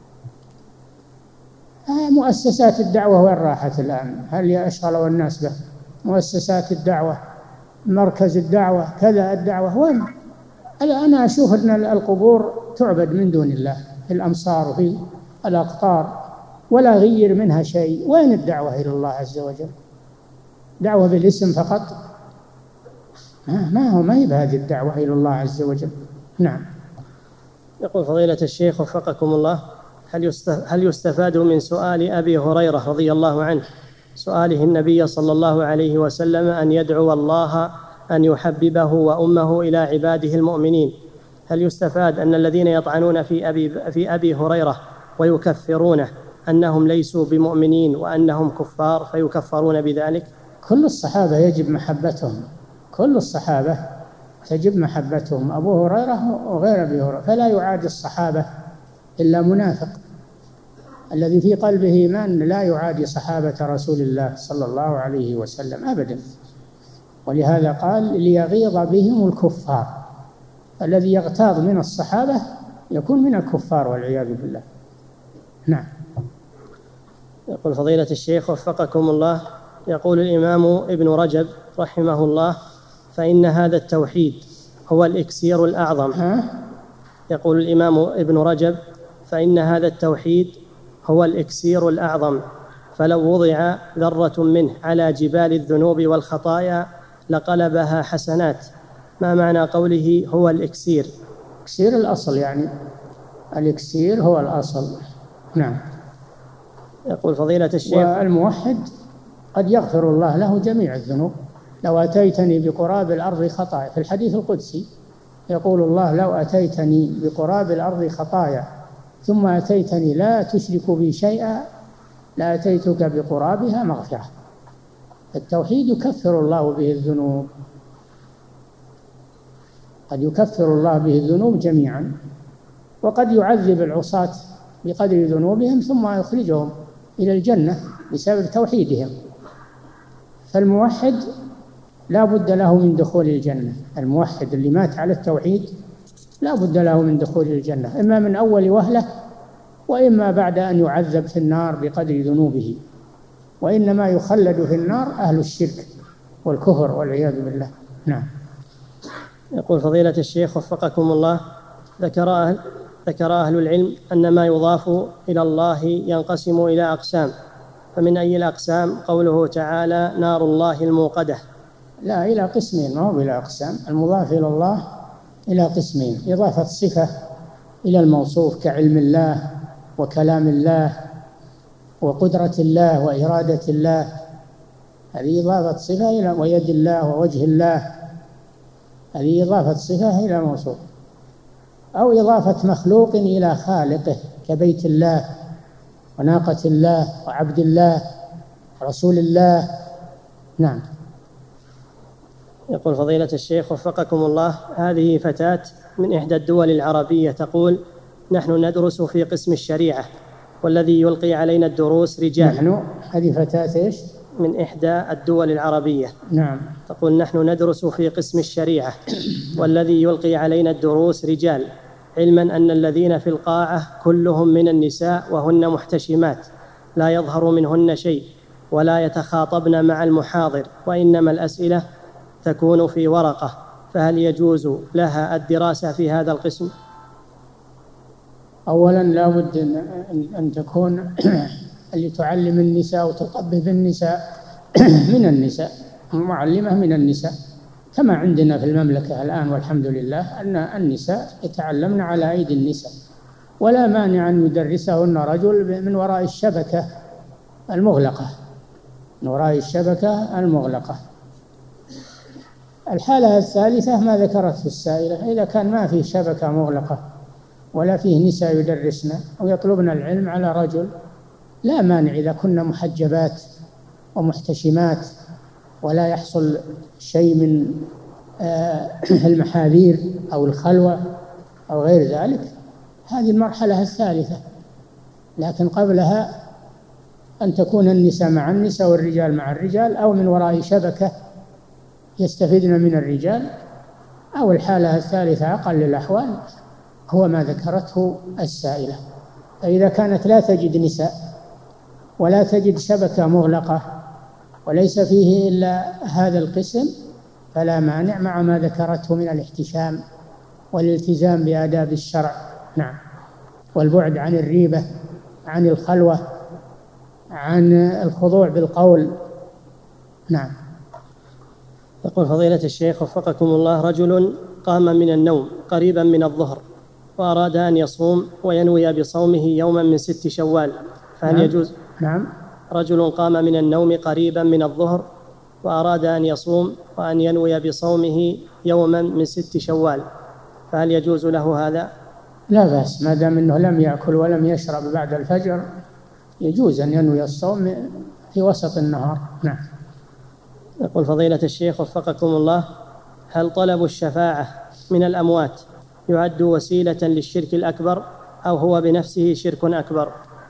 مؤسسات الدعوة وين راحت الآن؟ هل أشغلوا الناس به؟ مؤسسات الدعوة، مركز الدعوة، كذا الدعوة وين؟ أنا أشوف أن القبور تعبد من دون الله في الأمصار وفي الأقطار، ولا غير منها شيء. وين الدعوة إلى الله عز وجل؟ دعوة بالاسم فقط؟ ما هو ما هي بهذه الدعوة إلى الله عز وجل. نعم. يقول فضيلة الشيخ وفقكم الله: هل يستفاد من سؤال أبي هريرة رضي الله عنه سؤاله النبي صلى الله عليه وسلم أن يدعو الله أن يحببه وأمه إلى عباده المؤمنين، هل يستفاد أن الذين يطعنون في أبي, في أبي هريرة ويكفرونه أنهم ليسوا بمؤمنين وأنهم كفار فيكفرون بذلك؟ كل الصحابة يجب محبتهم، كل الصحابة تجب محبتهم، أبو هريرة وغير أبي هريرة، فلا يعادي الصحابة إلا منافق. الذي في قلبه إيمان لا يعادي صحابة رسول الله صلى الله عليه وسلم أبدا. ولهذا قال: ليغيظ بهم الكفار. الذي يغتاظ من الصحابة يكون من الكفار والعياذ بالله. نعم. يقول فضيلة الشيخ وفقكم الله: يقول الإمام ابن رجب رحمه الله: فإن هذا التوحيد هو الإكسير الأعظم. يقول الإمام ابن رجب: فإن هذا التوحيد هو الإكسير الأعظم، فلو وضع ذرة منه على جبال الذنوب والخطايا لقلبها حسنات. ما معنى قوله هو الإكسير؟ إكسير الأصل، يعني الإكسير هو الأصل. نعم. يقول فضيلة الشيخ: والموحد قد يغفر الله له جميع الذنوب لو أتيتني بقراب الأرض خطايا، في الحديث القدسي يقول الله: لو أتيتني بقراب الأرض خطايا ثم أتيتني لا تشرك بي شيئا لأتيتك بقرابها مغفرة. التوحيد يكفر الله به الذنوب، قد يكفر الله به الذنوب جميعا، وقد يعذب العصاة بقدر ذنوبهم ثم يخرجهم إلى الجنة بسبب توحيدهم. فالموحد لا بد له من دخول الجنة، الموحد اللي مات على التوحيد لا بد له من دخول الجنة، إما من أول وهلة وإما بعد أن يعذب في النار بقدر ذنوبه، وإنما يخلد في النار أهل الشرك والكفر والعياذ بالله. نعم. يقول فضيلة الشيخ وفقكم الله: ذكر أهل, ذكر أهل العلم أن ما يضاف إلى الله ينقسم إلى أقسام، فمن أي الأقسام قوله تعالى: نار الله الموقدة؟ لا، إلى قسمين، ما هو إلى أقسام. المضاف إلى الله إلى قسمين: إضافة صفة إلى الموصوف كعلم الله وكلام الله وقدرة الله وإرادة الله، هذه إضافة صفة إلى، ويد الله ووجه الله، هذه إضافة صفة إلى موصوف. أو إضافة مخلوق إلى خالقه كبيت الله وناقة الله وعبد الله رسول الله. نعم. يقول فضيلة الشيخ وفقكم الله: هذه فتاة من إحدى الدول العربية تقول: نحن ندرس في قسم الشريعة والذي يلقي علينا الدروس رجال. نحن هذه فتاة إيش؟ من إحدى الدول العربية. نعم. تقول: نحن ندرس في قسم الشريعة والذي يلقي علينا الدروس رجال، علما أن الذين في القاعة كلهم من النساء وهن محتشمات لا يظهر منهن شيء ولا يتخاطبن مع المحاضر، وإنما الأسئلة تكون في ورقة، فهل يجوز لها الدراسة في هذا القسم؟ أولا لا بد أن تكون اللي تعلم النساء وتطبب النساء من النساء، معلمة من النساء، كما عندنا في المملكة الآن والحمد لله أن النساء يتعلمن على أيدي النساء، ولا مانع أن يدرسهن رجل من وراء الشبكة المغلقة، من وراء الشبكة المغلقة. الحالة الثالثة ما ذكرته السائلة: إذا كان ما فيه شبكة مغلقة ولا فيه نساء يدرسن أو يطلبن العلم على رجل، لا مانع إذا كنا محجبات ومحتشمات ولا يحصل شيء من المحاذير أو الخلوة أو غير ذلك، هذه المرحلة الثالثة. لكن قبلها أن تكون النساء مع النساء والرجال مع الرجال، أو من وراء شبكة يستفيدن من الرجال، أو الحالة الثالثة أقل الأحوال هو ما ذكرته السائلة. فإذا كانت لا تجد نساء ولا تجد شبكة مغلقة وليس فيه إلا هذا القسم فلا مانع مع ما ذكرته من الاحتشام والالتزام بآداب الشرع. نعم. والبعد عن الريبة، عن الخلوة، عن الخضوع بالقول. نعم. يقول فضيلة الشيخ وفقكم الله: رجل قام من النوم قريبا من الظهر وأراد أن يصوم وينوي بصومه يوما من ست شوال، فهل نعم. يجوز؟ نعم. رجل قام من النوم قريبا من الظهر وأراد أن يصوم وأن ينوي بصومه يوما من ست شوال، فهل يجوز له هذا؟ لا بأس، ما دام أنه لم يأكل ولم يشرب بعد الفجر يجوز أن ينوي الصوم في وسط النهار. نعم. يقول فضيلة الشيخ وفقكم الله: هل طلب الشفاعة من الأموات يعد وسيلة للشرك الأكبر أو هو بنفسه شرك أكبر؟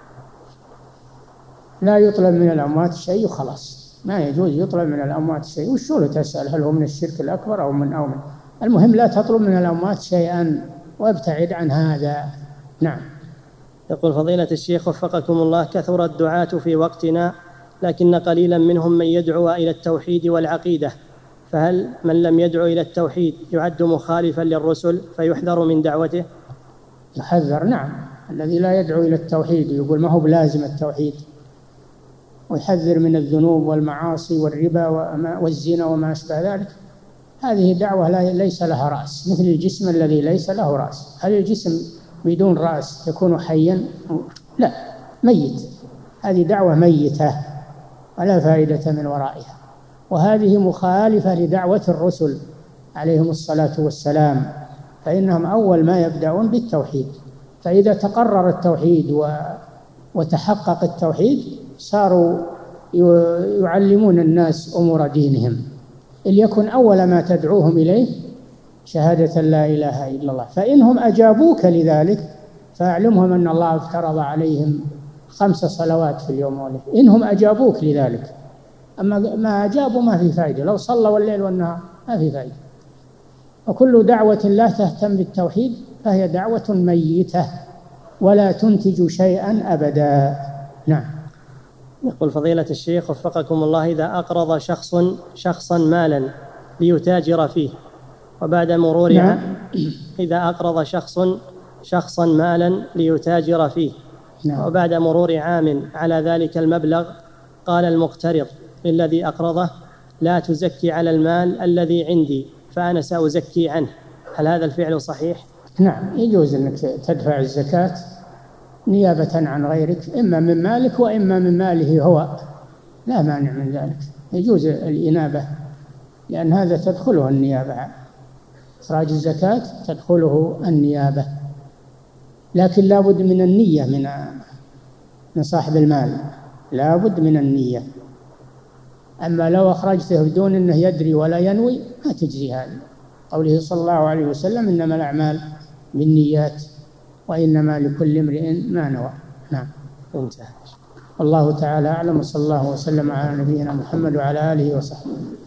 لا يطلب من الأموات شيء خلاص، ما يجوز يطلب من الأموات شيء. وشو له تسأل هل هو من الشرك الأكبر أو من أو من المهم لا تطلب من الأموات شيئا وابتعد عن هذا. نعم. يقول فضيلة الشيخ وفقكم الله: كثر الدعاة في وقتنا لكن قليلا منهم من يدعو إلى التوحيد والعقيدة، فهل من لم يدعو إلى التوحيد يعد مخالفا للرسل فيحذر من دعوته؟ يحذر، نعم. الذي لا يدعو إلى التوحيد يقول ما هو بلازم التوحيد، ويحذر من الذنوب والمعاصي والربا والزنا وما أشبه ذلك، هذه دعوة ليس لها رأس، مثل الجسم الذي ليس له رأس. هل الجسم بدون رأس يكون حيا؟ لا، ميت. هذه دعوة ميتة ولا فائدة من ورائها. وهذه مخالفة لدعوة الرسل عليهم الصلاة والسلام، فإنهم أول ما يبدأون بالتوحيد، فإذا تقرر التوحيد وتحقق التوحيد صاروا يعلمون الناس أمور دينهم. ليكن أول ما تدعوهم إليه شهادة لا إله إلا الله، فإنهم أجابوك لذلك فأعلمهم أن الله افترض عليهم خمس صلوات في اليوم والليل، إنهم أجابوك لذلك. أما ما أجابوا ما في فائدة، لو صلوا الليل والنهار ما في فائدة. وكل دعوة لا تهتم بالتوحيد فهي دعوة ميتة ولا تنتج شيئا أبدا. نعم. يقول فضيلة الشيخ وفقكم الله: إذا أقرض شخص شخصا مالا ليتاجر فيه وبعد مرور نعم. عام إذا أقرض شخص شخصا مالا ليتاجر فيه نعم. وبعد مرور عام على ذلك المبلغ قال المقترض للذي أقرضه: لا تزكي على المال الذي عندي فأنا سأزكي عنه، هل هذا الفعل صحيح؟ نعم، يجوز أنك تدفع الزكاة نيابة عن غيرك، إما من مالك وإما من ماله هو، لا مانع من ذلك، يجوز الإنابة، لأن هذا تدخله النيابة، إخراج الزكاة تدخله النيابة، لكن لا بد من النية من من صاحب المال، لا بد من النية. أما لو أخرجته بدون أنه يدري ولا ينوي ما تجزي هذه، قوله صلى الله عليه وسلم: إنما الأعمال بالنيات وإنما لكل امرئ ما نوى. نعم. انتهى. والله تعالى أعلم، وصلى الله وسلم على نبينا محمد وعلى آله وصحبه.